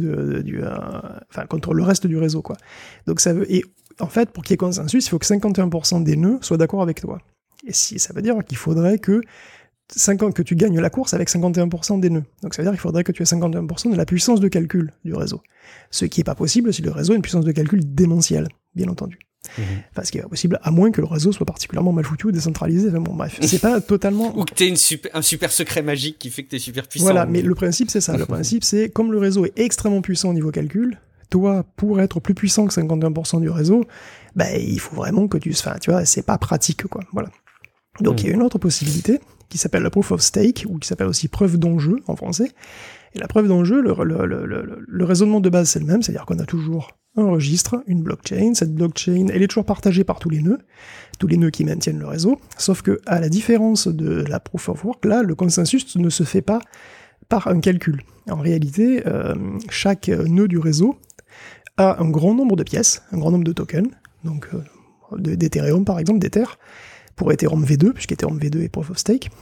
contre le reste du réseau, quoi. Donc et en fait, pour qu'il y ait consensus, il faut que 51% des nœuds soient d'accord avec toi. Et ça veut dire qu'il faudrait que tu gagnes la course avec 51% des nœuds. Donc ça veut dire qu'il faudrait que tu aies 51% de la puissance de calcul du réseau. Ce qui n'est pas possible si le réseau a une puissance de calcul démentielle, bien entendu. Enfin, ce qui est pas possible, à moins que le réseau soit particulièrement mal foutu ou décentralisé. Enfin, bon, bref, c'est pas totalement... Ou que tu aies un super secret magique qui fait que tu es super puissant. Voilà, mais le principe, c'est ça. Le principe, c'est, comme le réseau est extrêmement puissant au niveau calcul, toi, pour être plus puissant que 51% du réseau, il faut vraiment que tu vois, c'est pas pratique, quoi. Voilà. Donc, il y a une autre possibilité qui s'appelle la proof of stake, ou qui s'appelle aussi preuve d'enjeu en français. Et la preuve d'enjeu, le raisonnement de base, c'est le même, c'est-à-dire qu'on a toujours un registre, une blockchain. Cette blockchain, elle est toujours partagée par tous les nœuds qui maintiennent le réseau, sauf que, à la différence de la proof of work, là, le consensus ne se fait pas par un calcul. En réalité, chaque nœud du réseau a un grand nombre de pièces, un grand nombre de tokens, donc d'Ethereum par exemple, d'Ether, pour Ethereum V2, puisqu'Ethereum V2 est Proof of Stake.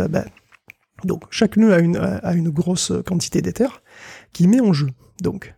Donc chaque nœud a une grosse quantité d'Ether qui met en jeu. Donc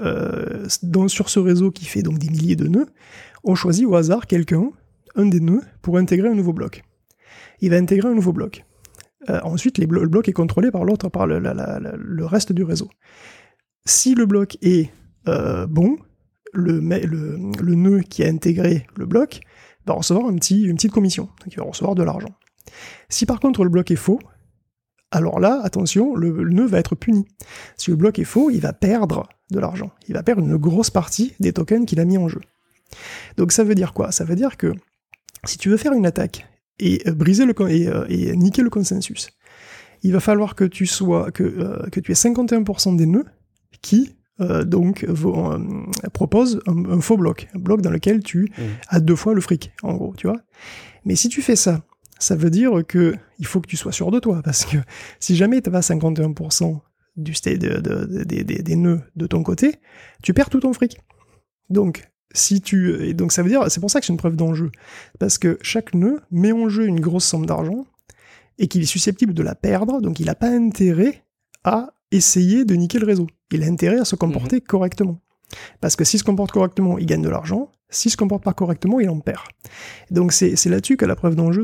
sur ce réseau qui fait donc des milliers de nœuds, on choisit au hasard un des nœuds, pour intégrer un nouveau bloc. Il va intégrer un nouveau bloc. Ensuite, le bloc est contrôlé par le reste du réseau. Si le bloc est bon, le nœud qui a intégré le bloc va recevoir une petite commission, donc il va recevoir de l'argent. Si par contre le bloc est faux, alors là, attention, le nœud va être puni. Si le bloc est faux, il va perdre de l'argent. Il va perdre une grosse partie des tokens qu'il a mis en jeu. Donc ça veut dire quoi? Ça veut dire que si tu veux faire une attaque et et niquer le consensus, il va falloir que tu aies 51% des nœuds qui proposent un faux bloc, un bloc dans lequel tu as 2 fois le fric, en gros, tu vois. Mais si tu fais ça, ça veut dire que il faut que tu sois sûr de toi, parce que si jamais tu n'as pas 51% des nœuds de ton côté, tu perds tout ton fric. Donc, Et donc ça veut dire, c'est pour ça que c'est une preuve d'enjeu. Parce que chaque nœud met en jeu une grosse somme d'argent et qu'il est susceptible de la perdre, donc il n'a pas intérêt à essayer de niquer le réseau. Il a intérêt à se comporter correctement. Parce que s'il se comporte correctement, il gagne de l'argent. S'il se comporte pas correctement, il en perd. Donc c'est là-dessus que la preuve d'enjeu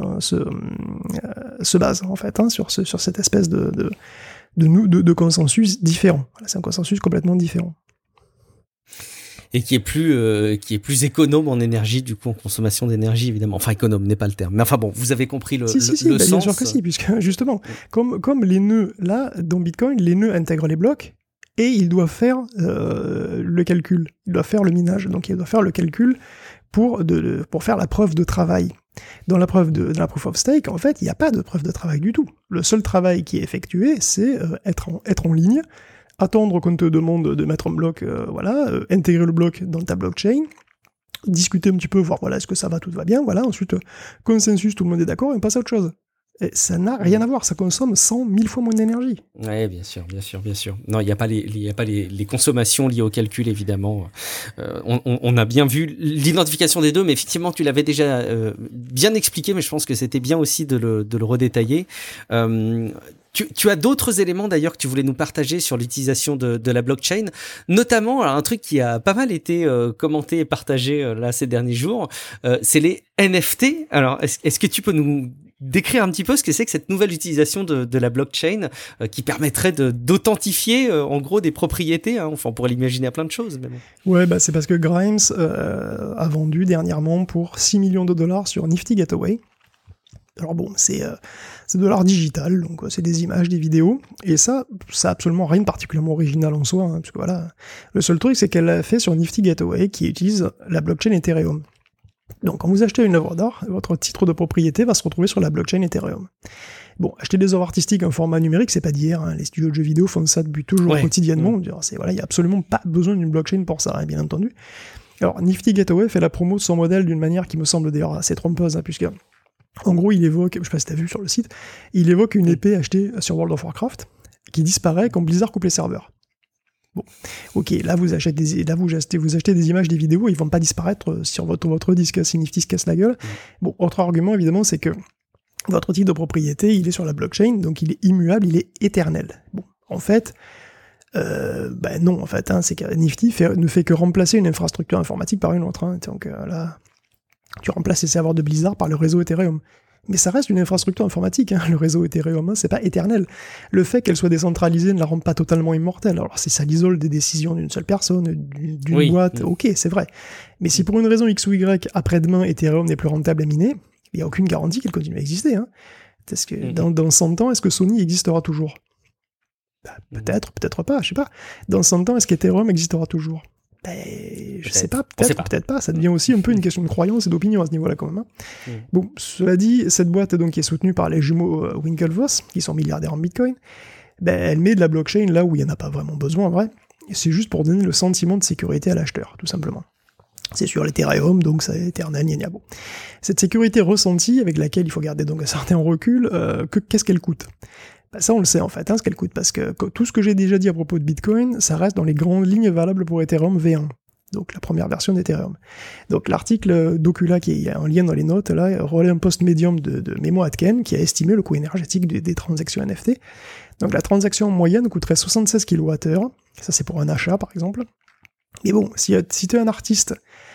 se base, en fait, hein, sur cette espèce de consensus différent. Voilà, c'est un consensus complètement différent. Et qui est plus économe en énergie, du coup, en consommation d'énergie, évidemment. Enfin, économe n'est pas le terme. Mais enfin bon, vous avez compris le sens. Bien sûr que si, puisque justement, comme les nœuds, là, dans Bitcoin, les nœuds intègrent les blocs, et ils doivent faire le calcul, ils doivent faire le minage, donc ils doivent faire le calcul pour faire la preuve de travail. Dans la preuve la proof of stake, en fait, il n'y a pas de preuve de travail du tout. Le seul travail qui est effectué, c'est être en ligne, attendre qu'on te demande de mettre un bloc, intégrer le bloc dans ta blockchain, discuter un petit peu, voir est-ce que ça va, tout va bien, ensuite consensus, tout le monde est d'accord, et on passe à autre chose. Et ça n'a rien à voir, ça consomme 100 000 fois moins d'énergie. Oui, bien sûr. Non, il n'y a pas les consommations liées au calcul, évidemment. On a bien vu l'identification des deux, mais effectivement, tu l'avais déjà bien expliqué, mais je pense que c'était bien aussi de le redétailler. Tu as d'autres éléments d'ailleurs que tu voulais nous partager sur l'utilisation de la blockchain, notamment un truc qui a pas mal été commenté et partagé là ces derniers jours, c'est les NFT. Alors, est-ce que tu peux nous décrire un petit peu ce que c'est que cette nouvelle utilisation de la blockchain qui permettrait d'authentifier en gros des propriétés, hein. Enfin, on pourrait l'imaginer à plein de choses. Mais bon. Ouais, c'est parce que Grimes a vendu dernièrement pour $6 millions sur Nifty Gateway. Alors bon, c'est de l'art digital, donc c'est des images, des vidéos, et ça a absolument rien de particulièrement original en soi, hein, parce que le seul truc c'est qu'elle l'a fait sur Nifty Gateway qui utilise la blockchain Ethereum. Donc quand vous achetez une œuvre d'art, votre titre de propriété va se retrouver sur la blockchain Ethereum. Bon, acheter des œuvres artistiques en format numérique, c'est pas d'hier, hein. Les studios de jeux vidéo font ça depuis toujours quotidiennement, il y a absolument pas besoin d'une blockchain pour ça, hein, bien entendu. Alors Nifty Gateway fait la promo de son modèle d'une manière qui me semble d'ailleurs assez trompeuse, hein, puisque en gros, il évoque, je sais pas si t'as vu sur le site, il évoque une épée achetée sur World of Warcraft qui disparaît quand Blizzard coupe les serveurs. Bon, ok, là vous achetez des images, des vidéos, ils vont pas disparaître sur votre disque si Nifty se casse la gueule. Bon, autre argument évidemment, c'est que votre titre de propriété, il est sur la blockchain, donc il est immuable, il est éternel. Bon, en fait, non, en fait, hein, c'est que Nifty ne fait que remplacer une infrastructure informatique par une autre. Hein, donc là, tu remplaces les serveurs de Blizzard par le réseau Ethereum. Mais ça reste une infrastructure informatique, hein, le réseau Ethereum, hein, c'est pas éternel. Le fait qu'elle soit décentralisée ne la rend pas totalement immortelle. Alors si ça l'isole des décisions d'une seule personne, d'une boîte, ok, c'est vrai. Mais si pour une raison X ou Y, après-demain, Ethereum n'est plus rentable à miner, il n'y a aucune garantie qu'elle continue à exister. Hein. Est-ce que dans 100 ans, est-ce que Sony existera toujours ? Peut-être, peut-être pas, je sais pas. Dans 100 ans, est-ce qu'Ethereum existera toujours ? Je sais pas, peut-être pas. Ça devient aussi un peu une question de croyance et d'opinion à ce niveau-là, quand même. Hein. Bon, cela dit, cette boîte donc, qui est soutenue par les jumeaux Winklevoss, qui sont milliardaires en Bitcoin, elle met de la blockchain là où il n'y en a pas vraiment besoin, en vrai. C'est juste pour donner le sentiment de sécurité à l'acheteur, tout simplement. C'est sur l'Ethereum, donc ça est éternel, gna. Bon. Cette sécurité ressentie, avec laquelle il faut garder donc un certain recul, qu'est-ce qu'elle coûte ? Ça, on le sait en fait, hein, ce qu'elle coûte, parce que tout ce que j'ai déjà dit à propos de Bitcoin, ça reste dans les grandes lignes valables pour Ethereum V1, donc la première version d'Ethereum. Donc l'article d'Ocula, qui est en lien dans les notes, là, relaie un post médium de Memo Atken, qui a estimé le coût énergétique des transactions NFT. Donc la transaction moyenne coûterait 76 kWh, ça c'est pour un achat par exemple. Mais bon, si tu es un artiste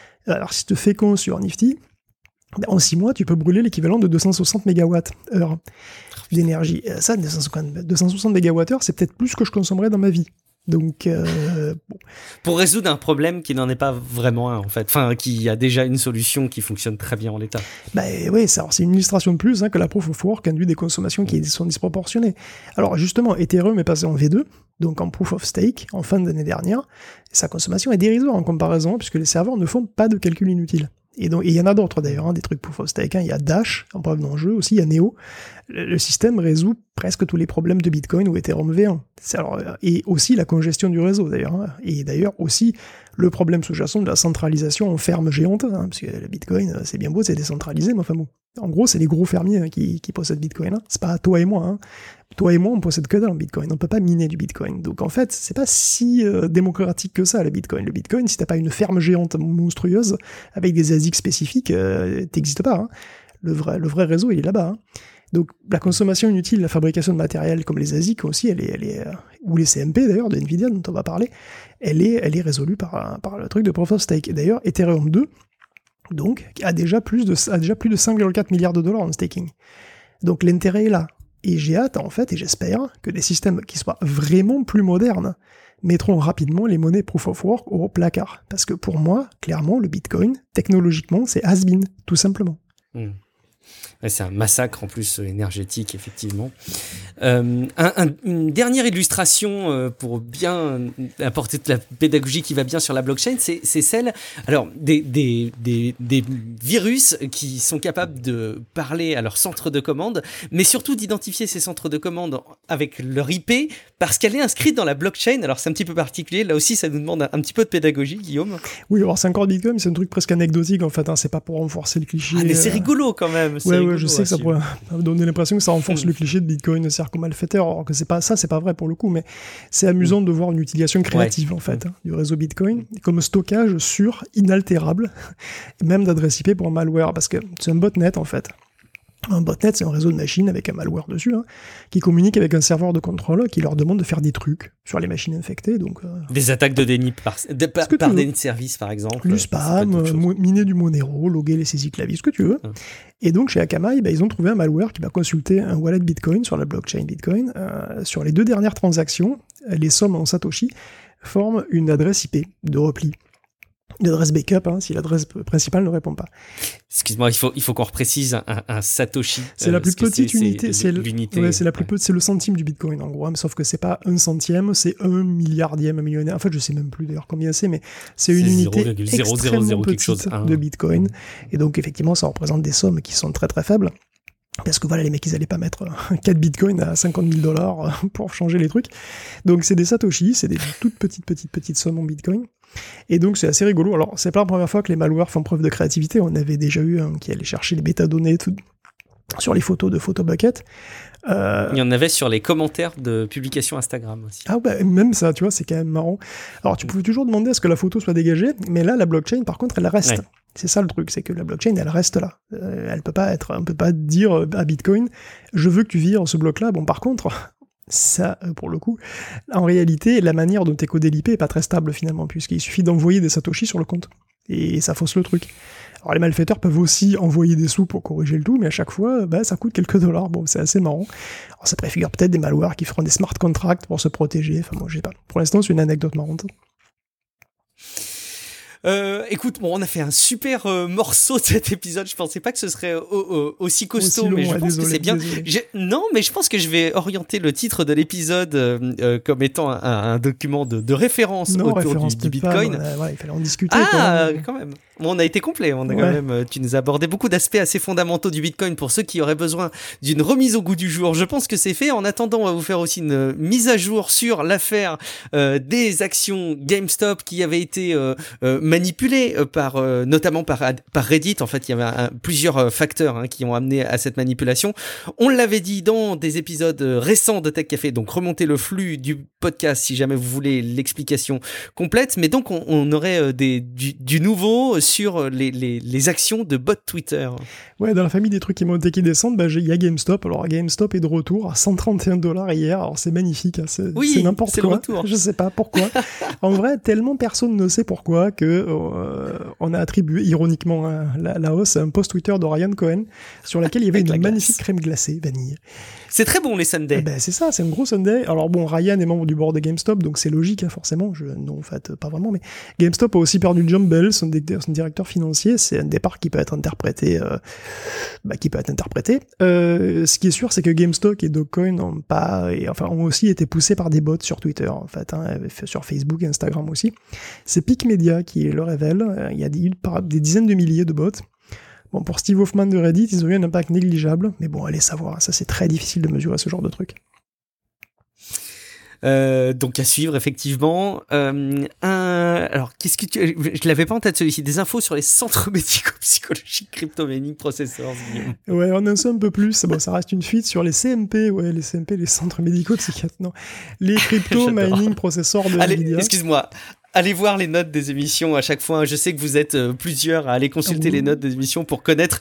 fécond sur Nifty, en 6 mois, tu peux brûler l'équivalent de 260 MWh d'énergie. Ça, 260 MWh, c'est peut-être plus que je consommerais dans ma vie. Donc, bon. Pour résoudre un problème qui n'en est pas vraiment un, en fait. Enfin, qui a déjà une solution qui fonctionne très bien en l'état. Oui, c'est une illustration de plus que la proof of work induit des consommations qui sont disproportionnées. Alors, justement, Ethereum est passé en V2, donc en proof of stake, en fin d'année dernière. Sa consommation est dérisoire en comparaison, puisque les serveurs ne font pas de calcul inutile. Et il y en a d'autres d'ailleurs, hein, des trucs proof of stake. Hein. Il y a Dash, en preuve d'enjeu aussi, il y a Neo. Le système résout presque tous les problèmes de Bitcoin ou Ethereum V1. Et aussi la congestion du réseau d'ailleurs. Hein. Et d'ailleurs aussi le problème sous-jacent de la centralisation en ferme géante. Hein, parce que le Bitcoin, c'est bien beau, c'est décentralisé, mais enfin bon. En gros, c'est les gros fermiers qui possèdent Bitcoin. Hein. C'est pas toi et moi. Hein. Toi et moi, on possède que dalle en Bitcoin. On peut pas miner du Bitcoin. Donc en fait, c'est pas si démocratique que ça, le Bitcoin. Le Bitcoin, si t'as pas une ferme géante monstrueuse avec des ASIC spécifiques, t'existes pas. Hein. Le vrai réseau, il est là-bas. Hein. Donc la consommation inutile, la fabrication de matériel comme les ASIC aussi, elle est ou les CMP d'ailleurs de Nvidia dont on va parler, elle est résolue par le truc de Proof of Stake. Et d'ailleurs, Ethereum 2, donc, a déjà plus de 5,4 milliards de dollars en staking. Donc l'intérêt est là. Et j'ai hâte, en fait, et j'espère, que des systèmes qui soient vraiment plus modernes mettront rapidement les monnaies Proof of Work au placard. Parce que pour moi, clairement, le Bitcoin, technologiquement, c'est has-been, tout simplement. Ouais, c'est un massacre en plus énergétique, effectivement. Une dernière illustration pour bien apporter toute la pédagogie qui va bien sur la blockchain, c'est celle des virus qui sont capables de parler à leur centre de commande, mais surtout d'identifier ces centres de commande avec leur IP parce qu'elle est inscrite dans la blockchain. Alors c'est un petit peu particulier, là aussi ça nous demande un petit peu de pédagogie, Guillaume. Oui, alors c'est encore Bitcoin, c'est un truc presque anecdotique en fait, hein, c'est pas pour renforcer le cliché. Ah mais c'est rigolo quand même. Ouais, je sais que ça pourrait donner l'impression que ça renforce le cliché de Bitcoin cercle malfaiteur, alors que c'est pas vrai pour le coup, mais c'est amusant de voir une utilisation créative en fait du réseau Bitcoin comme stockage sûr, inaltérable, même d'adresse IP pour un malware, parce que c'est un botnet en fait. Un botnet, c'est un réseau de machines avec un malware dessus, qui communique avec un serveur de contrôle qui leur demande de faire des trucs sur les machines infectées. Donc, des attaques de déni par déni de service, par exemple. Du spam, miner du Monero, loguer les saisies clavier, ce que tu veux. Et donc, chez Akamai, ils ont trouvé un malware qui va consulter un wallet Bitcoin sur la blockchain Bitcoin. Sur les 2 dernières transactions, les sommes en Satoshi forment une adresse IP de repli. Une adresse backup, si l'adresse principale ne répond pas. Excuse-moi, il faut qu'on reprécise un Satoshi. C'est la plus petite unité. C'est l'unité. Ouais, c'est la plus petite. C'est le centime du Bitcoin en gros. Sauf que c'est pas un centième, c'est 1 milliardième, 1 millionnaire. En fait, je sais même plus d'ailleurs combien c'est, mais c'est une unité extrêmement petite de Bitcoin. Et donc effectivement, ça représente des sommes qui sont très très faibles. Parce que voilà, les mecs, ils allaient pas mettre 4 bitcoins à 50 000 $ pour changer les trucs. Donc c'est des Satoshi, c'est des toutes petites sommes en bitcoin. Et donc c'est assez rigolo. Alors c'est pas la première fois que les malwares font preuve de créativité. On avait déjà eu un qui allait chercher les métadonnées sur les photos de Photobucket. Il y en avait sur les commentaires de publications Instagram aussi. Ah bah même ça, tu vois, c'est quand même marrant. Alors tu pouvais toujours demander à ce que la photo soit dégagée, mais là la blockchain par contre elle reste. Ouais. C'est ça le truc, c'est que la blockchain elle reste là. On peut pas dire à Bitcoin, je veux que tu vires ce bloc là. Bon par contre, ça pour le coup, en réalité la manière dont est codé l'IP est pas très stable finalement, puisqu'il suffit d'envoyer des satoshis sur le compte. Et ça fausse le truc. Alors les malfaiteurs peuvent aussi envoyer des sous pour corriger le tout, mais à chaque fois, ça coûte quelques dollars. Bon, c'est assez marrant. Alors ça préfigure peut-être des malwares qui feront des smart contracts pour se protéger. Enfin, moi, je sais pas. Pour l'instant, c'est une anecdote marrante. Écoute, on a fait un super morceau de cet épisode. Je pensais pas que ce serait aussi costaud, mais je pense que c'est bien. Non, mais je pense que je vais orienter le titre de l'épisode comme étant un document de référence autour du Bitcoin. Il fallait en discuter. Quand même. On a été complet. On a quand même. Tu nous as abordé beaucoup d'aspects assez fondamentaux du Bitcoin pour ceux qui auraient besoin d'une remise au goût du jour. Je pense que c'est fait. En attendant, on va vous faire aussi une mise à jour sur l'affaire des actions GameStop qui avaient été manipulées notamment par Reddit. En fait, il y avait plusieurs facteurs qui ont amené à cette manipulation. On l'avait dit dans des épisodes récents de Tech Café, donc remontez le flux du podcast si jamais vous voulez l'explication complète. Mais donc, on aurait du nouveau sur les actions de bots Twitter. Ouais, dans la famille des trucs qui montent et qui descendent, il y a GameStop. Alors, GameStop est de retour à 131 $ hier. Alors, c'est magnifique. C'est n'importe quoi. Le retour. Je sais pas pourquoi. En vrai, tellement personne ne sait pourquoi que on a attribué ironiquement la hausse à un post Twitter de Ryan Cohen sur laquelle il y avait une magnifique crème glacée vanille. C'est très bon les sundaes. C'est ça, c'est un gros sundae. Alors bon, Ryan est membre du board de GameStop, donc c'est logique forcément. Non, en fait, pas vraiment, mais GameStop a aussi perdu John Bell, son directeur financier. C'est un départ qui peut être interprété. Ce qui est sûr, c'est que GameStop et Dogecoin ont aussi été poussés par des bots sur Twitter, en fait, sur Facebook, Instagram aussi. C'est Peak Media qui le révèle. Il y a des dizaines de milliers de bots. Bon, pour Steve Hoffman de Reddit, ils ont eu un impact négligeable, mais bon, allez savoir, ça c'est très difficile de mesurer ce genre de truc. Donc à suivre effectivement. Alors qu'est-ce que je l'avais pas en tête celui-ci, des infos sur les centres médico-psychologiques crypto-mining processors. Ouais, on en sait un peu plus. Bon, ça reste une fuite sur les CMP, les CMP, les centres médico-psychiatriques. Non, les crypto-mining processors de Nvidia. Excuse-moi. Allez voir les notes des émissions à chaque fois. Je sais que vous êtes plusieurs à aller consulter les notes des émissions pour connaître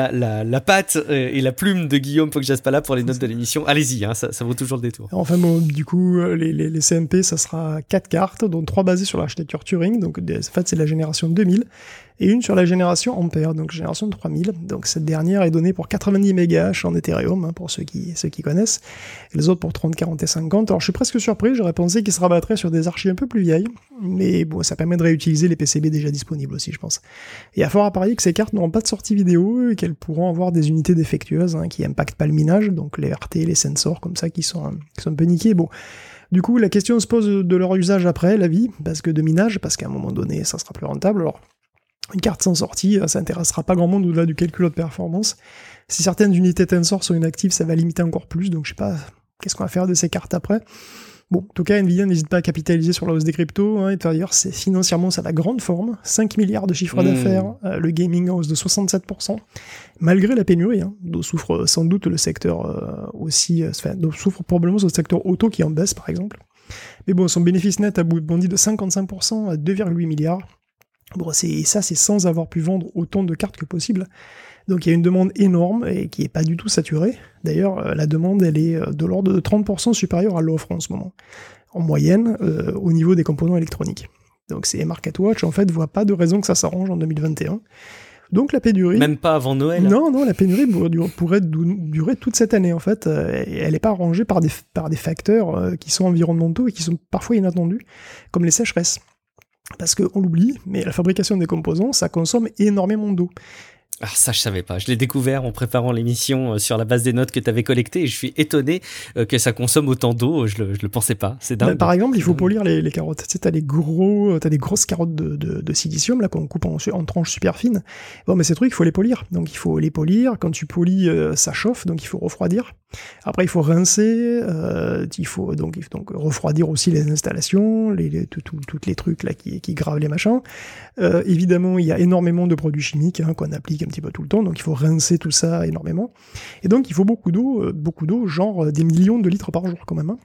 la patte et la plume de Guillaume Poggiaspala pour les notes de l'émission. Allez-y, hein, ça vaut toujours le détour. Enfin bon, du coup, les CMP, ça sera 4 cartes, dont 3 basées sur l'architecture Turing. Donc en fait, c'est la génération 2000. Et une sur la génération Ampère, donc génération 3000. Donc cette dernière est donnée pour 90 MHz en Ethereum, hein, pour ceux qui connaissent. Et les autres pour 30, 40 et 50. Alors je suis presque surpris, j'aurais pensé qu'ils se rabattraient sur des archives un peu plus vieilles. Mais bon, ça permet de réutiliser les PCB déjà disponibles aussi, je pense. Et à fort à parier que ces cartes n'auront pas de sortie vidéo et qu'elles pourront avoir des unités défectueuses, hein, qui impactent pas le minage, donc les RT, les sensors comme ça qui sont un peu niqués. Bon. Du coup, la question se pose de leur usage après, la vie, parce qu'à un moment donné, ça sera plus rentable. Alors, une carte sans sortie, ça intéressera pas grand monde au-delà du calcul de performance. Si certaines unités Tensor sont inactives, ça va limiter encore plus, donc je sais pas, qu'est-ce qu'on va faire de ces cartes après. Bon, en tout cas, Nvidia n'hésite pas à capitaliser sur la hausse des cryptos, hein, et d'ailleurs, financièrement, ça a la grande forme, 5 milliards de chiffre d'affaires, le gaming en hausse de 67%, malgré la pénurie, hein, dont souffre sans doute le secteur dont souffre probablement le secteur auto qui en baisse, par exemple. Mais bon, son bénéfice net a bondi de 55% à 2,8 milliards. Bon, c'est sans avoir pu vendre autant de cartes que possible. Donc il y a une demande énorme et qui n'est pas du tout saturée. D'ailleurs, la demande, elle est de l'ordre de 30% supérieure à l'offre en ce moment, en moyenne, au niveau des composants électroniques. Donc ces MarketWatch, en fait, ne voient pas de raison que ça s'arrange en 2021. Donc la pénurie... Même pas avant Noël. Non, la pénurie pourrait durer toute cette année, en fait. Elle n'est pas arrangée par des facteurs qui sont environnementaux et qui sont parfois inattendus, comme les sécheresses. Parce qu'on l'oublie, mais la fabrication des composants, ça consomme énormément d'eau. Alors ça, je savais pas. Je l'ai découvert en préparant l'émission sur la base des notes que tu avais collectées et je suis étonné que ça consomme autant d'eau. Je le pensais pas. C'est dingue. Par exemple, il faut polir les carottes. Tu sais, t'as des grosses carottes de silicium là qu'on coupe en tranches super fines. Bon, mais ces trucs, il faut les polir. Donc il faut les polir. Quand tu polis, ça chauffe, donc il faut refroidir. Après, il faut rincer. Il faut donc refroidir aussi les installations, toutes les trucs là qui gravent les machins. Évidemment, il y a énormément de produits chimiques, hein, qu'on applique un petit peu tout le temps, donc il faut rincer tout ça énormément. Et donc il faut beaucoup d'eau, genre des millions de litres par jour quand même. Hein.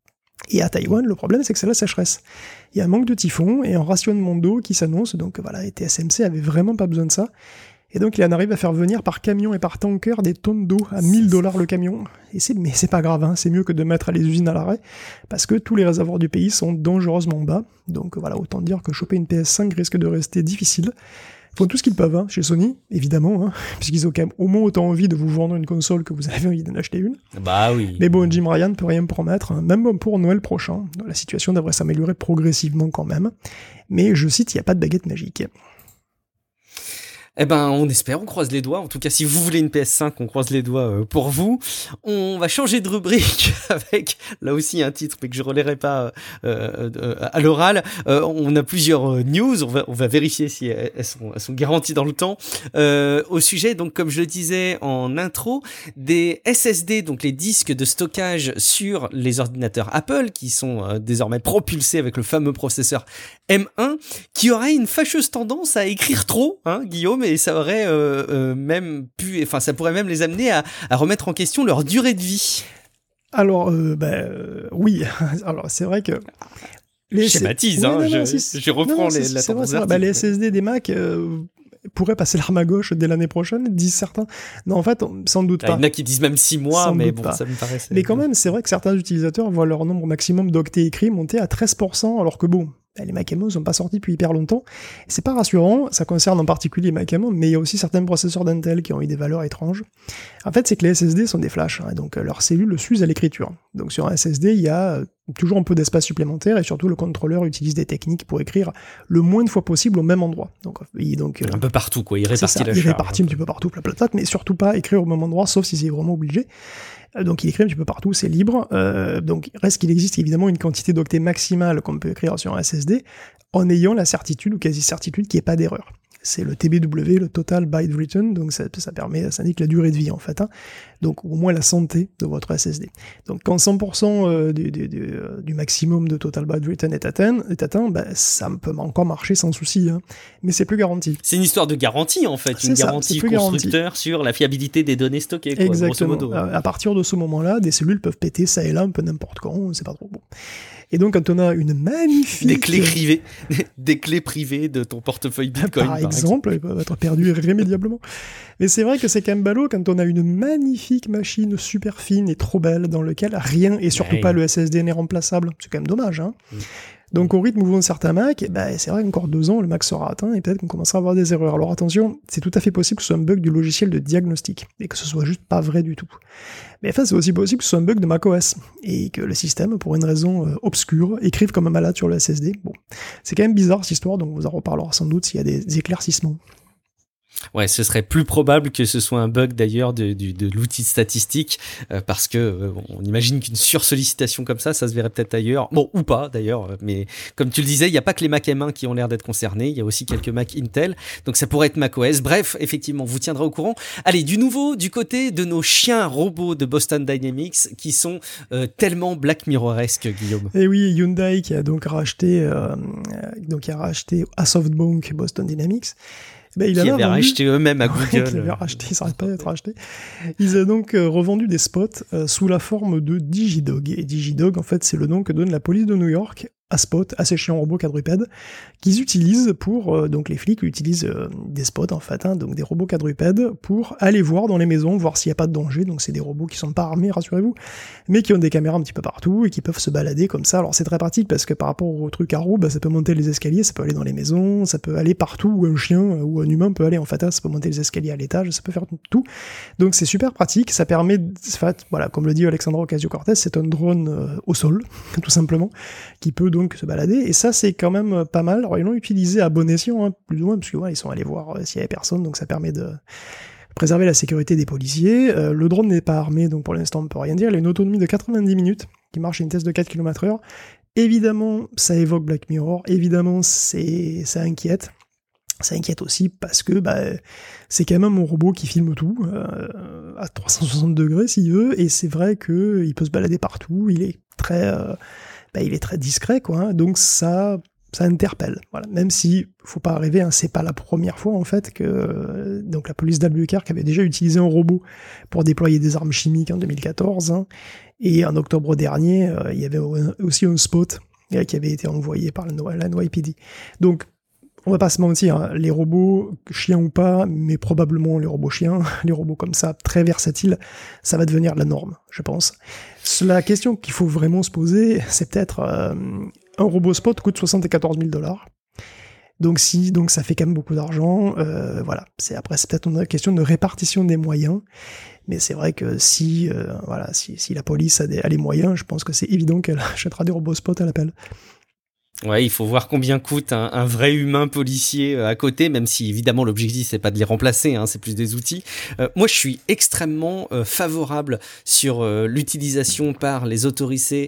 Et à Taïwan, le problème, c'est que c'est la sécheresse. Il y a un manque de typhon et un rationnement d'eau qui s'annonce, donc voilà, et TSMC avait vraiment pas besoin de ça. Et donc il en arrive à faire venir par camion et par tanker des tonnes d'eau à $1000 le camion. Mais c'est pas grave, hein, c'est mieux que de mettre les usines à l'arrêt, parce que tous les réservoirs du pays sont dangereusement bas. Donc voilà, autant dire que choper une PS5 risque de rester difficile. Ils font tout ce qu'ils peuvent, hein, chez Sony, évidemment, hein, puisqu'ils ont quand même au moins autant envie de vous vendre une console que vous avez envie d'en acheter une. Bah oui. Mais bon, Jim Ryan ne peut rien promettre, hein, même pour Noël prochain. La situation devrait s'améliorer progressivement quand même. Mais je cite, il n'y a pas de baguette magique. Eh ben, on espère, on croise les doigts. En tout cas, si vous voulez une PS5, on croise les doigts pour vous. On va changer de rubrique avec, là aussi, un titre, mais que je relayerai pas à l'oral. On a plusieurs news. On va vérifier si elles sont garanties dans le temps. Au sujet, donc, comme je le disais en intro, des SSD, donc les disques de stockage sur les ordinateurs Apple, qui sont désormais propulsés avec le fameux processeur M1, qui aurait une fâcheuse tendance à écrire trop, hein, Guillaume. Et ça aurait ça pourrait même les amener à remettre en question leur durée de vie. Alors, oui. Alors, c'est vrai que je schématise, hein. Je reprends la tendance. Les SSD des Mac pourraient passer l'arme à gauche dès l'année prochaine, disent certains. Non, en fait, sans doute pas. Il y en a qui disent même 6 mois, sans mais bon, pas. Ça me paraît... Mais quand même, c'est vrai que certains utilisateurs voient leur nombre maximum d'octets écrits monter à 13%, alors que bon... Les Mac M1 ne sont pas sortis depuis hyper longtemps. C'est pas rassurant, ça concerne en particulier les Mac M1, mais il y a aussi certains processeurs d'Intel qui ont eu des valeurs étranges. En fait, c'est que les SSD sont des flashs, hein, donc leurs cellules s'usent à l'écriture. Donc sur un SSD, il y a toujours un peu d'espace supplémentaire, et surtout le contrôleur utilise des techniques pour écrire le moins de fois possible au même endroit. Donc un peu partout, quoi. Il répartit la charge. Il répartit un petit peu partout, mais surtout pas écrire au même endroit, sauf si c'est vraiment obligé. Donc il écrit un petit peu partout, c'est libre. Donc reste qu'il existe évidemment une quantité d'octets maximale qu'on peut écrire sur un SSD en ayant la certitude ou quasi-certitude qu'il n'y ait pas d'erreur. c'est le TBW, le Total Byte Written, donc ça indique la durée de vie en fait, hein. Donc au moins la santé de votre SSD. Donc quand 100% du maximum de Total Byte Written est atteint, ça peut encore marcher sans souci, hein. Mais c'est plus garanti. C'est une histoire de garantie en fait, une garantie constructeur sur la fiabilité des données stockées, quoi, exactement. Grosso modo. À partir de ce moment-là, des cellules peuvent péter ça et là un peu n'importe quand, on sait pas trop. Bon. Et donc, quand on a une magnifique... Des clés privées de ton portefeuille Bitcoin, par exemple, elles peuvent être perdues irrémédiablement. Mais c'est vrai que c'est quand même ballot quand on a une magnifique machine super fine et trop belle dans laquelle rien, et surtout pas le SSD, n'est remplaçable. C'est quand même dommage, hein. Donc au rythme où vont certains Mac, c'est vrai qu'encore 2 ans, le Mac sera atteint et peut-être qu'on commencera à avoir des erreurs. Alors attention, c'est tout à fait possible que ce soit un bug du logiciel de diagnostic et que ce soit juste pas vrai du tout. Mais enfin, c'est aussi possible que ce soit un bug de macOS et que le système, pour une raison obscure, écrive comme un malade sur le SSD. Bon, c'est quand même bizarre cette histoire, donc on vous en reparlera sans doute s'il y a des éclaircissements. Ouais, ce serait plus probable que ce soit un bug d'ailleurs de l'outil statistique, parce que on imagine qu'une sursollicitation comme ça se verrait peut-être ailleurs, bon ou pas d'ailleurs, mais comme tu le disais, il n'y a pas que les Mac M1 qui ont l'air d'être concernés, il y a aussi quelques Mac Intel, donc ça pourrait être macOS. Bref, effectivement, vous tiendra au courant. Allez, du nouveau du côté de nos chiens robots de Boston Dynamics qui sont tellement Black Mirroresque, Guillaume. Et oui, Hyundai qui a donc racheté à SoftBank Boston Dynamics. Qui avaient racheté eux-mêmes à Google. Qui avaient racheté, ils s'arrêtent pas d'être rachetés. Ils ont donc revendu des spots sous la forme de Digidog. Et Digidog, en fait, c'est le nom que donne la police de New York à Spot, à ces chiens robots quadrupèdes, qu'ils utilisent pour... donc les flics utilisent des spots, en fait, hein, donc des robots quadrupèdes, pour aller voir dans les maisons, voir s'il n'y a pas de danger. Donc c'est des robots qui sont pas armés, rassurez-vous, mais qui ont des caméras un petit peu partout et qui peuvent se balader comme ça. Alors c'est très pratique parce que par rapport au truc à roues, ça peut monter les escaliers, ça peut aller dans les maisons, ça peut aller partout où un chien ou un humain peut aller, en fait, hein, ça peut monter les escaliers à l'étage, ça peut faire tout. Donc c'est super pratique, ça permet, voilà, comme le dit Alexandra Ocasio-Cortez, c'est un drone au sol, tout simplement, qui peut donc se balader, et ça c'est quand même pas mal. Alors ils l'ont utilisé à bon escient, hein, plus ou moins, parce que ils sont allés voir s'il y avait personne, donc ça permet de préserver la sécurité des policiers. Le drone n'est pas armé, donc pour l'instant on ne peut rien dire. Il a une autonomie de 90 minutes, qui marche à une vitesse de 4 km/h. Évidemment, ça évoque Black Mirror, évidemment ça inquiète. Ça inquiète aussi parce que c'est quand même un robot qui filme tout à 360 degrés s'il veut, et c'est vrai qu'il peut se balader partout, il est très discret, quoi, hein, donc ça interpelle. Voilà. Même si, faut pas rêver, hein, c'est pas la première fois en fait que donc la police d'Albuquerque avait déjà utilisé un robot pour déployer des armes chimiques en 2014, hein, et en octobre dernier, il y avait aussi un spot qui avait été envoyé par la NYPD. Donc on va pas se mentir, hein, les robots, chiens ou pas, mais probablement les robots chiens, les robots comme ça, très versatiles, ça va devenir la norme, je pense. La question qu'il faut vraiment se poser, c'est peut-être un robot spot coûte $74 000. Donc ça fait quand même beaucoup d'argent. Voilà, c'est peut-être une question de répartition des moyens. Mais c'est vrai que si la police a les moyens, je pense que c'est évident qu'elle achètera des robots spot à l'appel. Ouais, il faut voir combien coûte un vrai humain policier à côté, même si évidemment l'objectif c'est pas de les remplacer, hein, c'est plus des outils. Moi je suis extrêmement favorable sur l'utilisation par les autorités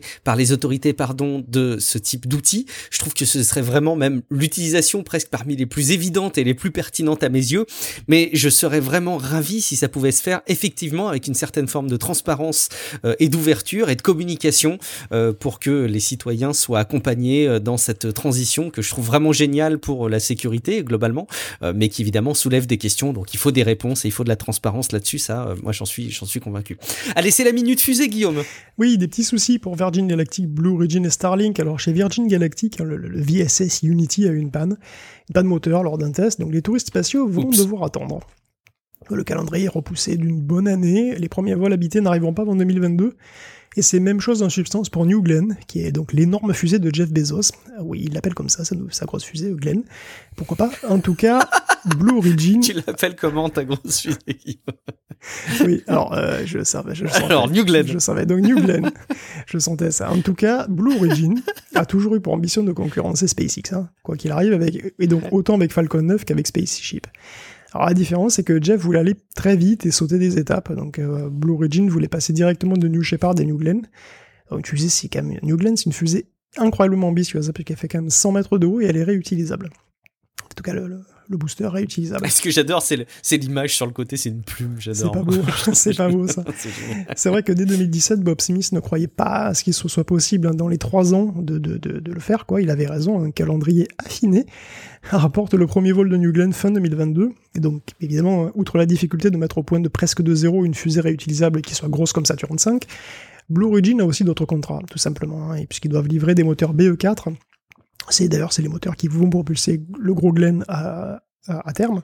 de ce type d'outils. Je trouve que ce serait vraiment même l'utilisation presque parmi les plus évidentes et les plus pertinentes à mes yeux, mais je serais vraiment ravi si ça pouvait se faire effectivement avec une certaine forme de transparence et d'ouverture et de communication pour que les citoyens soient accompagnés dans cette transition que je trouve vraiment géniale pour la sécurité globalement, mais qui évidemment soulève des questions, donc il faut des réponses et il faut de la transparence là-dessus, ça, moi j'en suis convaincu. Allez, c'est la minute fusée, Guillaume. Oui, des petits soucis pour Virgin Galactic, Blue Origin et Starlink. Alors chez Virgin Galactic, le VSS Unity a eu une panne moteur lors d'un test, donc les touristes spatiaux vont devoir attendre. Le calendrier est repoussé d'une bonne année, les premiers vols habités n'arriveront pas avant 2022. Et c'est même chose en substance pour New Glenn, qui est donc l'énorme fusée de Jeff Bezos. Oui, il l'appelle comme ça, sa grosse fusée, Glenn. Pourquoi pas? En tout cas, Blue Origin... Tu l'appelles comment, ta grosse fusée? Oui, alors, je savais. Alors, New Glenn. Je savais, donc New Glenn. Je sentais ça. En tout cas, Blue Origin a toujours eu pour ambition de concurrencer SpaceX, hein, quoi qu'il arrive, et donc autant avec Falcon 9 qu'avec Spaceship. Alors la différence, c'est que Jeff voulait aller très vite et sauter des étapes. Donc Blue Origin voulait passer directement de New Shepard à New Glenn. Donc tu sais, New Glenn, c'est une fusée incroyablement ambitieuse, puisqu'elle fait quand même 100 mètres de haut et elle est réutilisable. En tout cas, le booster réutilisable. Ce que j'adore, c'est l'image sur le côté, c'est une plume, j'adore. C'est pas beau, c'est pas beau ça. C'est vrai que dès 2017, Bob Smith ne croyait pas à ce qu'il soit possible dans les 3 ans de le faire, quoi. Il avait raison, un calendrier affiné rapporte le premier vol de New Glenn fin 2022. Et donc, évidemment, outre la difficulté de mettre au point de presque de zéro une fusée réutilisable qui soit grosse comme Saturn V, Blue Origin a aussi d'autres contrats, tout simplement, et puisqu'ils doivent livrer des moteurs BE4. C'est les moteurs qui vont propulser le gros Glenn à terme.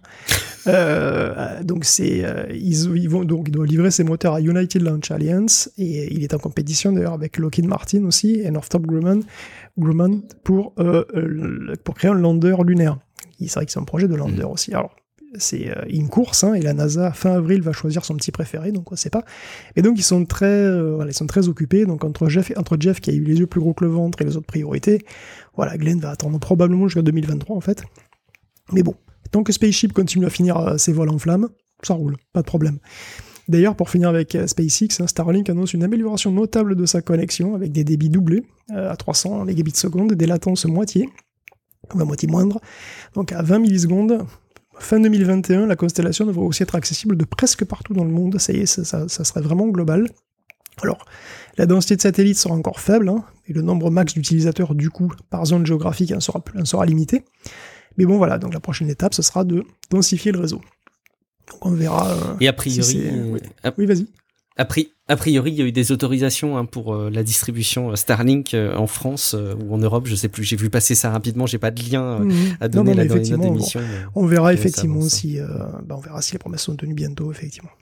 Donc ils doivent livrer ces moteurs à United Launch Alliance, et il est en compétition d'ailleurs avec Lockheed Martin aussi et Northrop Grumman pour créer un lander lunaire. C'est vrai que c'est un projet de lander aussi. Alors c'est une course, et la NASA fin avril va choisir son petit préféré, donc on sait pas. Et donc ils sont très occupés. Donc entre Jeff qui a eu les yeux plus gros que le ventre et les autres priorités, voilà, Glenn va attendre probablement jusqu'à 2023 en fait. Mais bon, tant que Spaceship continue à finir ses vols en flammes, ça roule, pas de problème. D'ailleurs, pour finir avec SpaceX, Starlink annonce une amélioration notable de sa connexion avec des débits doublés à 300 mégabits seconde, des latences moitié moindre, donc à 20 millisecondes. Fin 2021, la constellation devrait aussi être accessible de presque partout dans le monde. Ça y est, ça serait vraiment global. Alors, la densité de satellites sera encore faible, et le nombre max d'utilisateurs, du coup, par zone géographique, sera limité. Mais bon, voilà, donc la prochaine étape, ce sera de densifier le réseau. Donc on verra. Et a priori. Oui, vas-y. A priori, il y a eu des autorisations pour la distribution Starlink en France ou en Europe, je sais plus. J'ai vu passer ça rapidement, j'ai pas de lien à donner dans les notes d'émission. On verra effectivement si les promesses sont tenues bientôt, effectivement.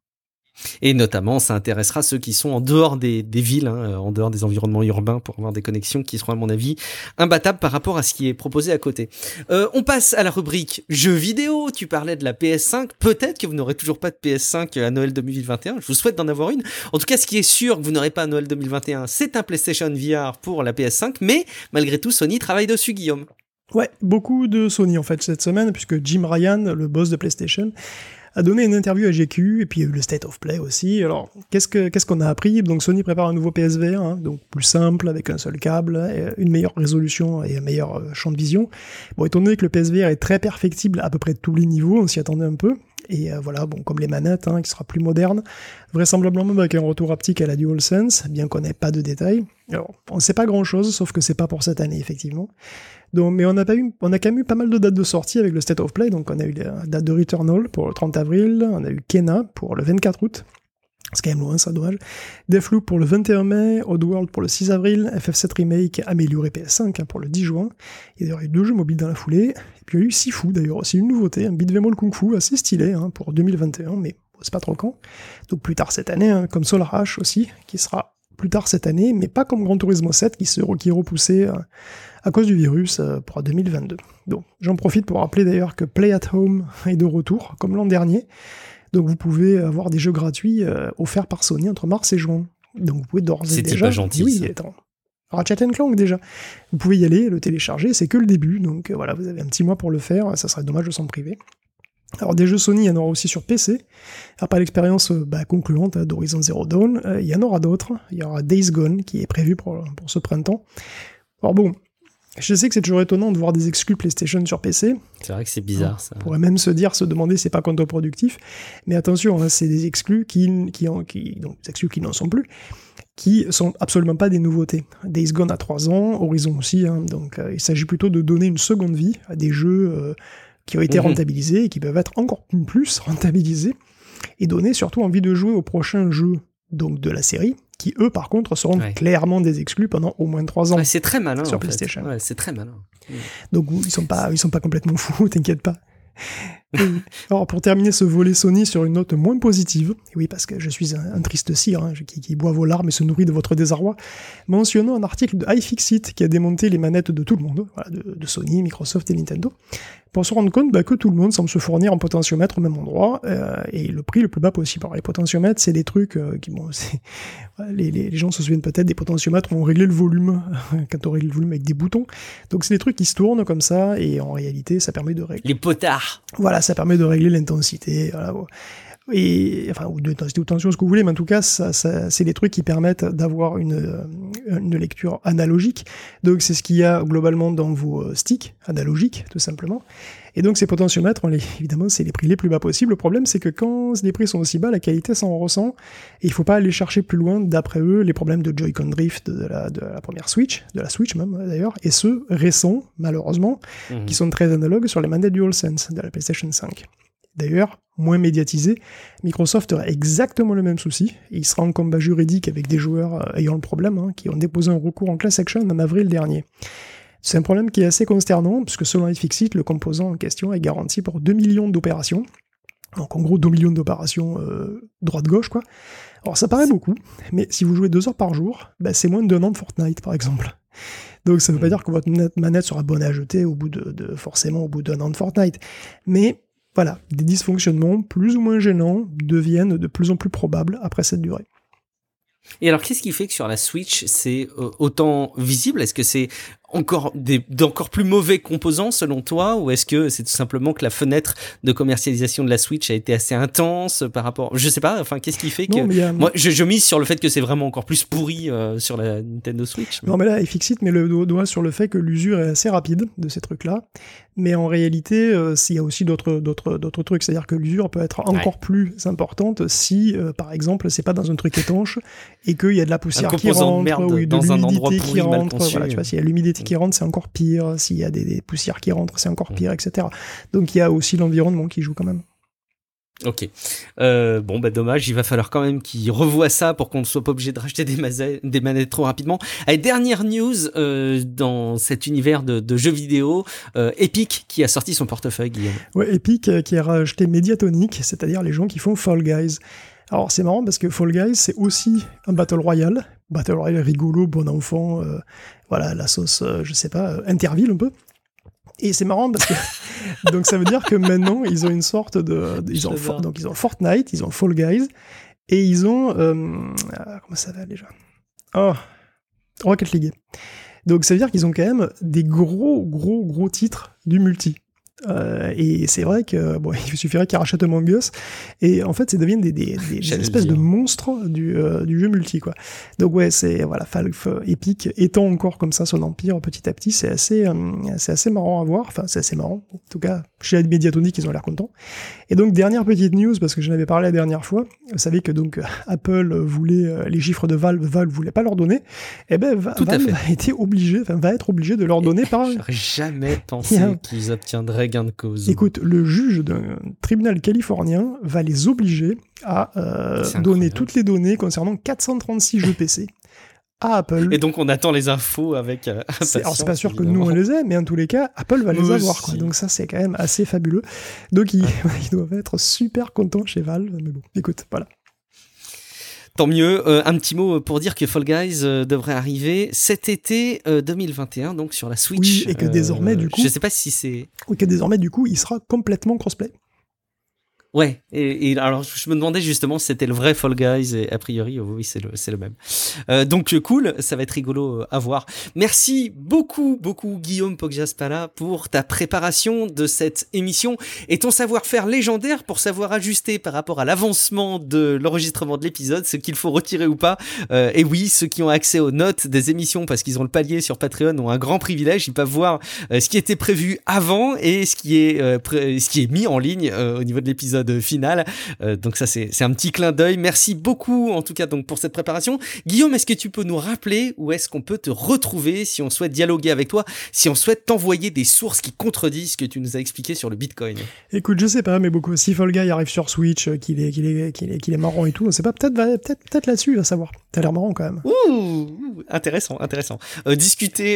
Et notamment, ça intéressera ceux qui sont en dehors des villes, en dehors des environnements urbains, pour avoir des connexions qui seront, à mon avis, imbattables par rapport à ce qui est proposé à côté. On passe à la rubrique jeux vidéo. Tu parlais de la PS5. Peut-être que vous n'aurez toujours pas de PS5 à Noël 2021. Je vous souhaite d'en avoir une. En tout cas, ce qui est sûr que vous n'aurez pas à Noël 2021, c'est un PlayStation VR pour la PS5. Mais malgré tout, Sony travaille dessus, Guillaume. Ouais, beaucoup de Sony en fait cette semaine, puisque Jim Ryan, le boss de PlayStation, a donné une interview à GQ, et puis il y a eu le State of Play aussi. Alors, qu'est-ce qu'on a appris ? Donc Sony prépare un nouveau PSVR, donc plus simple, avec un seul câble, une meilleure résolution et un meilleur champ de vision. Bon, étant donné que le PSVR est très perfectible à peu près tous les niveaux, on s'y attendait un peu. Et voilà, bon, comme les manettes, qui sera plus moderne, vraisemblablement avec un retour haptique à la DualSense, bien qu'on n'ait pas de détails. Alors, on ne sait pas grand-chose, sauf que c'est pas pour cette année, effectivement. Donc, mais on a quand même eu pas mal de dates de sortie avec le State of Play. Donc on a eu la date de Returnal pour le 30 avril, on a eu Kena pour le 24 août, c'est quand même loin ça, dommage, Deathloop pour le 21 mai, Oddworld pour le 6 avril, FF7 Remake amélioré PS5 pour le 10 juin, il y a d'ailleurs eu 2 jeux mobiles dans la foulée, et puis il y a eu Sifu d'ailleurs aussi, une nouveauté, un beat'em all kung fu assez stylé pour 2021, mais c'est pas trop quand, donc plus tard cette année, comme Solar Ash aussi, qui sera plus tard cette année, mais pas comme Gran Turismo 7 qui est repoussé à cause du virus pour 2022. Donc j'en profite pour rappeler d'ailleurs que Play at Home est de retour, comme l'an dernier. Donc vous pouvez avoir des jeux gratuits offerts par Sony entre mars et juin. Donc vous pouvez d'ores et déjà... C'était pas gentil, oui, attends. Ratchet & Clank déjà. Vous pouvez y aller, le télécharger, c'est que le début. Donc voilà, vous avez un petit mois pour le faire, ça serait dommage de s'en priver. Alors des jeux Sony, il y en aura aussi sur PC. Après l'expérience concluante d'Horizon Zero Dawn, il y en aura d'autres. Il y aura Days Gone qui est prévu pour ce printemps. Alors bon, je sais que c'est toujours étonnant de voir des exclus PlayStation sur PC. C'est vrai que c'est bizarre ça. On pourrait même se demander si c'est pas contre-productif. Mais attention, c'est des exclus donc des exclus qui n'en sont plus, qui sont absolument pas des nouveautés. Days Gone a 3 ans, Horizon aussi, donc il s'agit plutôt de donner une seconde vie à des jeux qui ont été rentabilisés et qui peuvent être encore plus rentabilisés et donner surtout envie de jouer aux prochains jeux donc de la série, qui eux par contre seront clairement des exclus pendant au moins 3 ans. Ouais, c'est très malin sur PlayStation. Ouais, c'est très malin. Donc ils sont pas complètement fous, t'inquiète pas. Alors pour terminer ce volet Sony sur une note moins positive, et oui parce que je suis un triste cire qui boit vos larmes et se nourrit de votre désarroi, mentionnons un article de iFixit qui a démonté les manettes de tout le monde, voilà, de Sony, Microsoft et Nintendo, pour se rendre compte que tout le monde semble se fournir en potentiomètre au même endroit, et le prix le plus bas possible. Alors les potentiomètres, c'est des trucs les gens se souviennent peut-être des potentiomètres où on réglait le volume, quand on règle le volume avec des boutons, donc c'est des trucs qui se tournent comme ça, et en réalité ça permet de régler... Les potards. Voilà, ça permet de régler l'intensité, voilà, ou d'intensité ou tension, ce que vous voulez, mais en tout cas, c'est des trucs qui permettent d'avoir une lecture analogique. Donc c'est ce qu'il y a globalement dans vos sticks analogiques, tout simplement. Et donc ces potentiomètres, évidemment, c'est les prix les plus bas possibles. Le problème, c'est que quand les prix sont aussi bas, la qualité s'en ressent. Et il faut pas aller chercher plus loin, d'après eux, les problèmes de Joy-Con drift de la première Switch, de la Switch même d'ailleurs, et ceux récents, malheureusement, qui sont très analogues sur les manettes DualSense de la PlayStation 5. D'ailleurs, moins médiatisé, Microsoft aurait exactement le même souci. Il sera en combat juridique avec des joueurs ayant le problème, qui ont déposé un recours en class action en avril dernier. C'est un problème qui est assez consternant, puisque selon iFixit, le composant en question est garanti pour 2 millions d'opérations. Donc en gros, 2 millions d'opérations droite-gauche, quoi. Alors ça paraît beaucoup, mais si vous jouez 2 heures par jour, c'est moins d'1 an de Fortnite, par exemple. Donc ça ne veut pas dire que votre manette sera bonne à jeter forcément au bout d'1 an de Fortnite. Mais voilà, des dysfonctionnements plus ou moins gênants deviennent de plus en plus probables après cette durée. Et alors, qu'est-ce qui fait que sur la Switch, c'est autant visible ? Est-ce que c'est encore d'encore plus mauvais composants selon toi, ou est-ce que c'est tout simplement que la fenêtre de commercialisation de la Switch a été assez intense par rapport, je sais pas, enfin qu'est-ce qui fait que moi je mise sur le fait que c'est vraiment encore plus pourri sur la Nintendo Switch. Non mais là iFixit met le doigt sur le fait que l'usure est assez rapide de ces trucs-là, mais en réalité il y a aussi d'autres trucs, c'est-à-dire que l'usure peut être encore plus importante si par exemple c'est pas dans un truc étanche et qu'il y a de la poussière qui rentre ou de l'humidité qui rentre, voilà, tu vois, s'il y a l'humidité qui rentre, c'est encore pire. S'il y a des poussières qui rentrent, c'est encore pire, etc. Donc il y a aussi l'environnement qui joue quand même. Ok. Dommage, il va falloir quand même qu'ils revoient ça pour qu'on ne soit pas obligé de racheter des manettes trop rapidement. Allez, dernière news dans cet univers de jeux vidéo, Epic qui a sorti son portefeuille, Guillaume. Ouais, Epic qui a racheté Mediatonic, c'est-à-dire les gens qui font Fall Guys. Alors c'est marrant parce que Fall Guys c'est aussi un Battle Royale rigolo, bon enfant, voilà, la sauce, je sais pas, Interville un peu. Et c'est marrant parce que donc ça veut dire que maintenant ils ont une sorte ils ont Fortnite, ils ont Fall Guys et ils ont comment ça va déjà ? Rocket League. Donc ça veut dire qu'ils ont quand même des gros titres du multi. Et c'est vrai que il suffirait qu'ils rachètent Among Us et en fait ça devient des espèces de monstres du jeu multi, quoi. Donc ouais, c'est voilà, Epic étend encore comme ça son empire petit à petit, c'est assez marrant à voir, enfin c'est assez marrant, en tout cas chez Mediatonic ils ont l'air contents. Et donc dernière petite news, parce que j'en avais parlé la dernière fois, vous savez que donc Apple voulait les chiffres de Valve voulait pas leur donner, et Valve va être obligé de leur donner par... J'aurais jamais pensé qu'ils obtiendraient gain de cause. Écoute, le juge d'un tribunal californien va les obliger à donner toutes les données concernant 436 jeux PC à Apple. Et donc on attend les infos avec impatience. Alors c'est pas sûr que nous on les ait, mais en tous les cas, Apple va les avoir, quoi. Donc ça c'est quand même assez fabuleux. Donc ils doivent être super contents chez Valve. Mais bon, écoute, voilà. Tant mieux. Un petit mot pour dire que Fall Guys devrait arriver cet été 2021, donc sur la Switch. Oui, et que désormais, du coup... Je sais pas si c'est... Et que désormais, du coup, il sera complètement crossplay. Ouais, et alors je me demandais justement si c'était le vrai Fall Guys, et a priori oui c'est le même. Donc cool, ça va être rigolo à voir. Merci beaucoup Guillaume Poggiaspala pour ta préparation de cette émission et ton savoir-faire légendaire pour savoir ajuster par rapport à l'avancement de l'enregistrement de l'épisode, ce qu'il faut retirer ou pas. Et oui, ceux qui ont accès aux notes des émissions parce qu'ils ont le palier sur Patreon ont un grand privilège, ils peuvent voir ce qui était prévu avant et ce qui est mis en ligne au niveau de l'épisode final, donc ça c'est un petit clin d'œil. Merci beaucoup en tout cas donc pour cette préparation. Guillaume, est-ce que tu peux nous rappeler où est-ce qu'on peut te retrouver si on souhaite dialoguer avec toi, si on souhaite t'envoyer des sources qui contredisent ce que tu nous as expliqué sur le Bitcoin? Écoute, je sais pas, mais beaucoup, si Fall Guy arrive sur Switch, qu'il est marrant et tout, on sait pas, peut-être là-dessus à savoir. T'as l'air marrant quand même. Ouh, intéressant. Discuter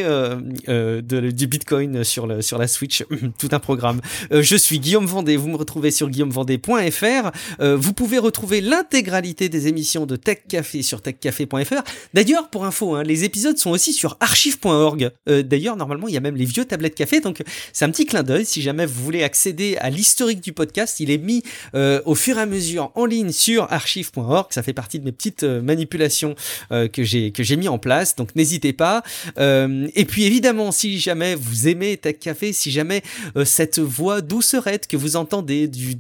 du Bitcoin sur la Switch, tout un programme. Je suis Guillaume Vendée, vous me retrouvez sur guillaumevendée.fr. Vous pouvez retrouver l'intégralité des émissions de Tech Café sur techcafé.fr. D'ailleurs, pour info, les épisodes sont aussi sur archive.org. D'ailleurs, normalement, il y a même les vieux tablettes café, donc c'est un petit clin d'œil. Si jamais vous voulez accéder à l'historique du podcast, il est mis au fur et à mesure en ligne sur archive.org. Ça fait partie de mes petites manipulations que j'ai mis en place, donc n'hésitez pas. Et puis évidemment, si jamais vous aimez Tech Café, si jamais cette voix doucerette que vous entendez du double Guillaume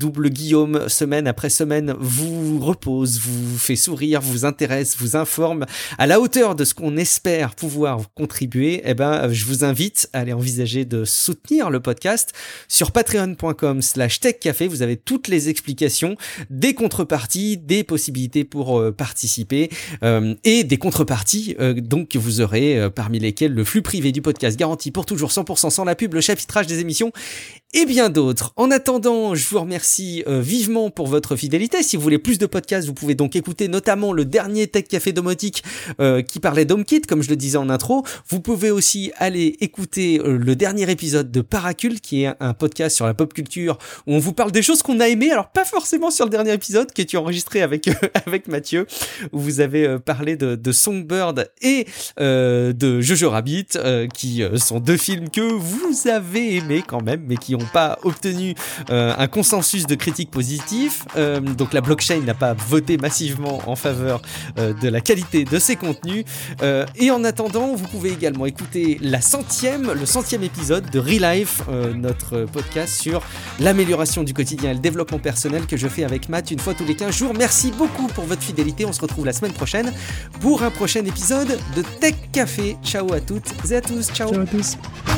Guillaume, semaine après semaine, vous repose, vous fait sourire, vous intéresse, vous informe à la hauteur de ce qu'on espère pouvoir contribuer, je vous invite à aller envisager de soutenir le podcast sur patreon.com/techcafé. Vous avez toutes les explications, des contreparties, des possibilités pour participer et des contreparties donc que vous aurez parmi lesquelles le flux privé du podcast garanti pour toujours 100% sans la pub, le chapitrage des émissions et bien d'autres. En attendant, je vous remercie vivement pour votre fidélité. Si vous voulez plus de podcasts, vous pouvez donc écouter notamment le dernier Tech Café domotique qui parlait d'HomeKit, comme je le disais en intro. Vous pouvez aussi aller écouter le dernier épisode de Paracult, qui est un podcast sur la pop culture, où on vous parle des choses qu'on a aimées, alors pas forcément sur le dernier épisode, qui est enregistré avec Mathieu, où vous avez parlé de Songbird et de Jojo Rabbit, qui sont deux films que vous avez aimés quand même, mais qui n'ont pas obtenu un consensus de critiques positifs. Donc la blockchain n'a pas voté massivement en faveur de la qualité de ses contenus. Et en attendant, vous pouvez également écouter le 100e épisode de Relife, notre podcast sur l'amélioration du quotidien et le développement personnel que je fais avec Matt une fois tous les 15 jours. Merci beaucoup pour votre fidélité. On se retrouve la semaine prochaine pour un prochain épisode de Tech Café. Ciao à toutes et à tous. Ciao. Ciao à tous.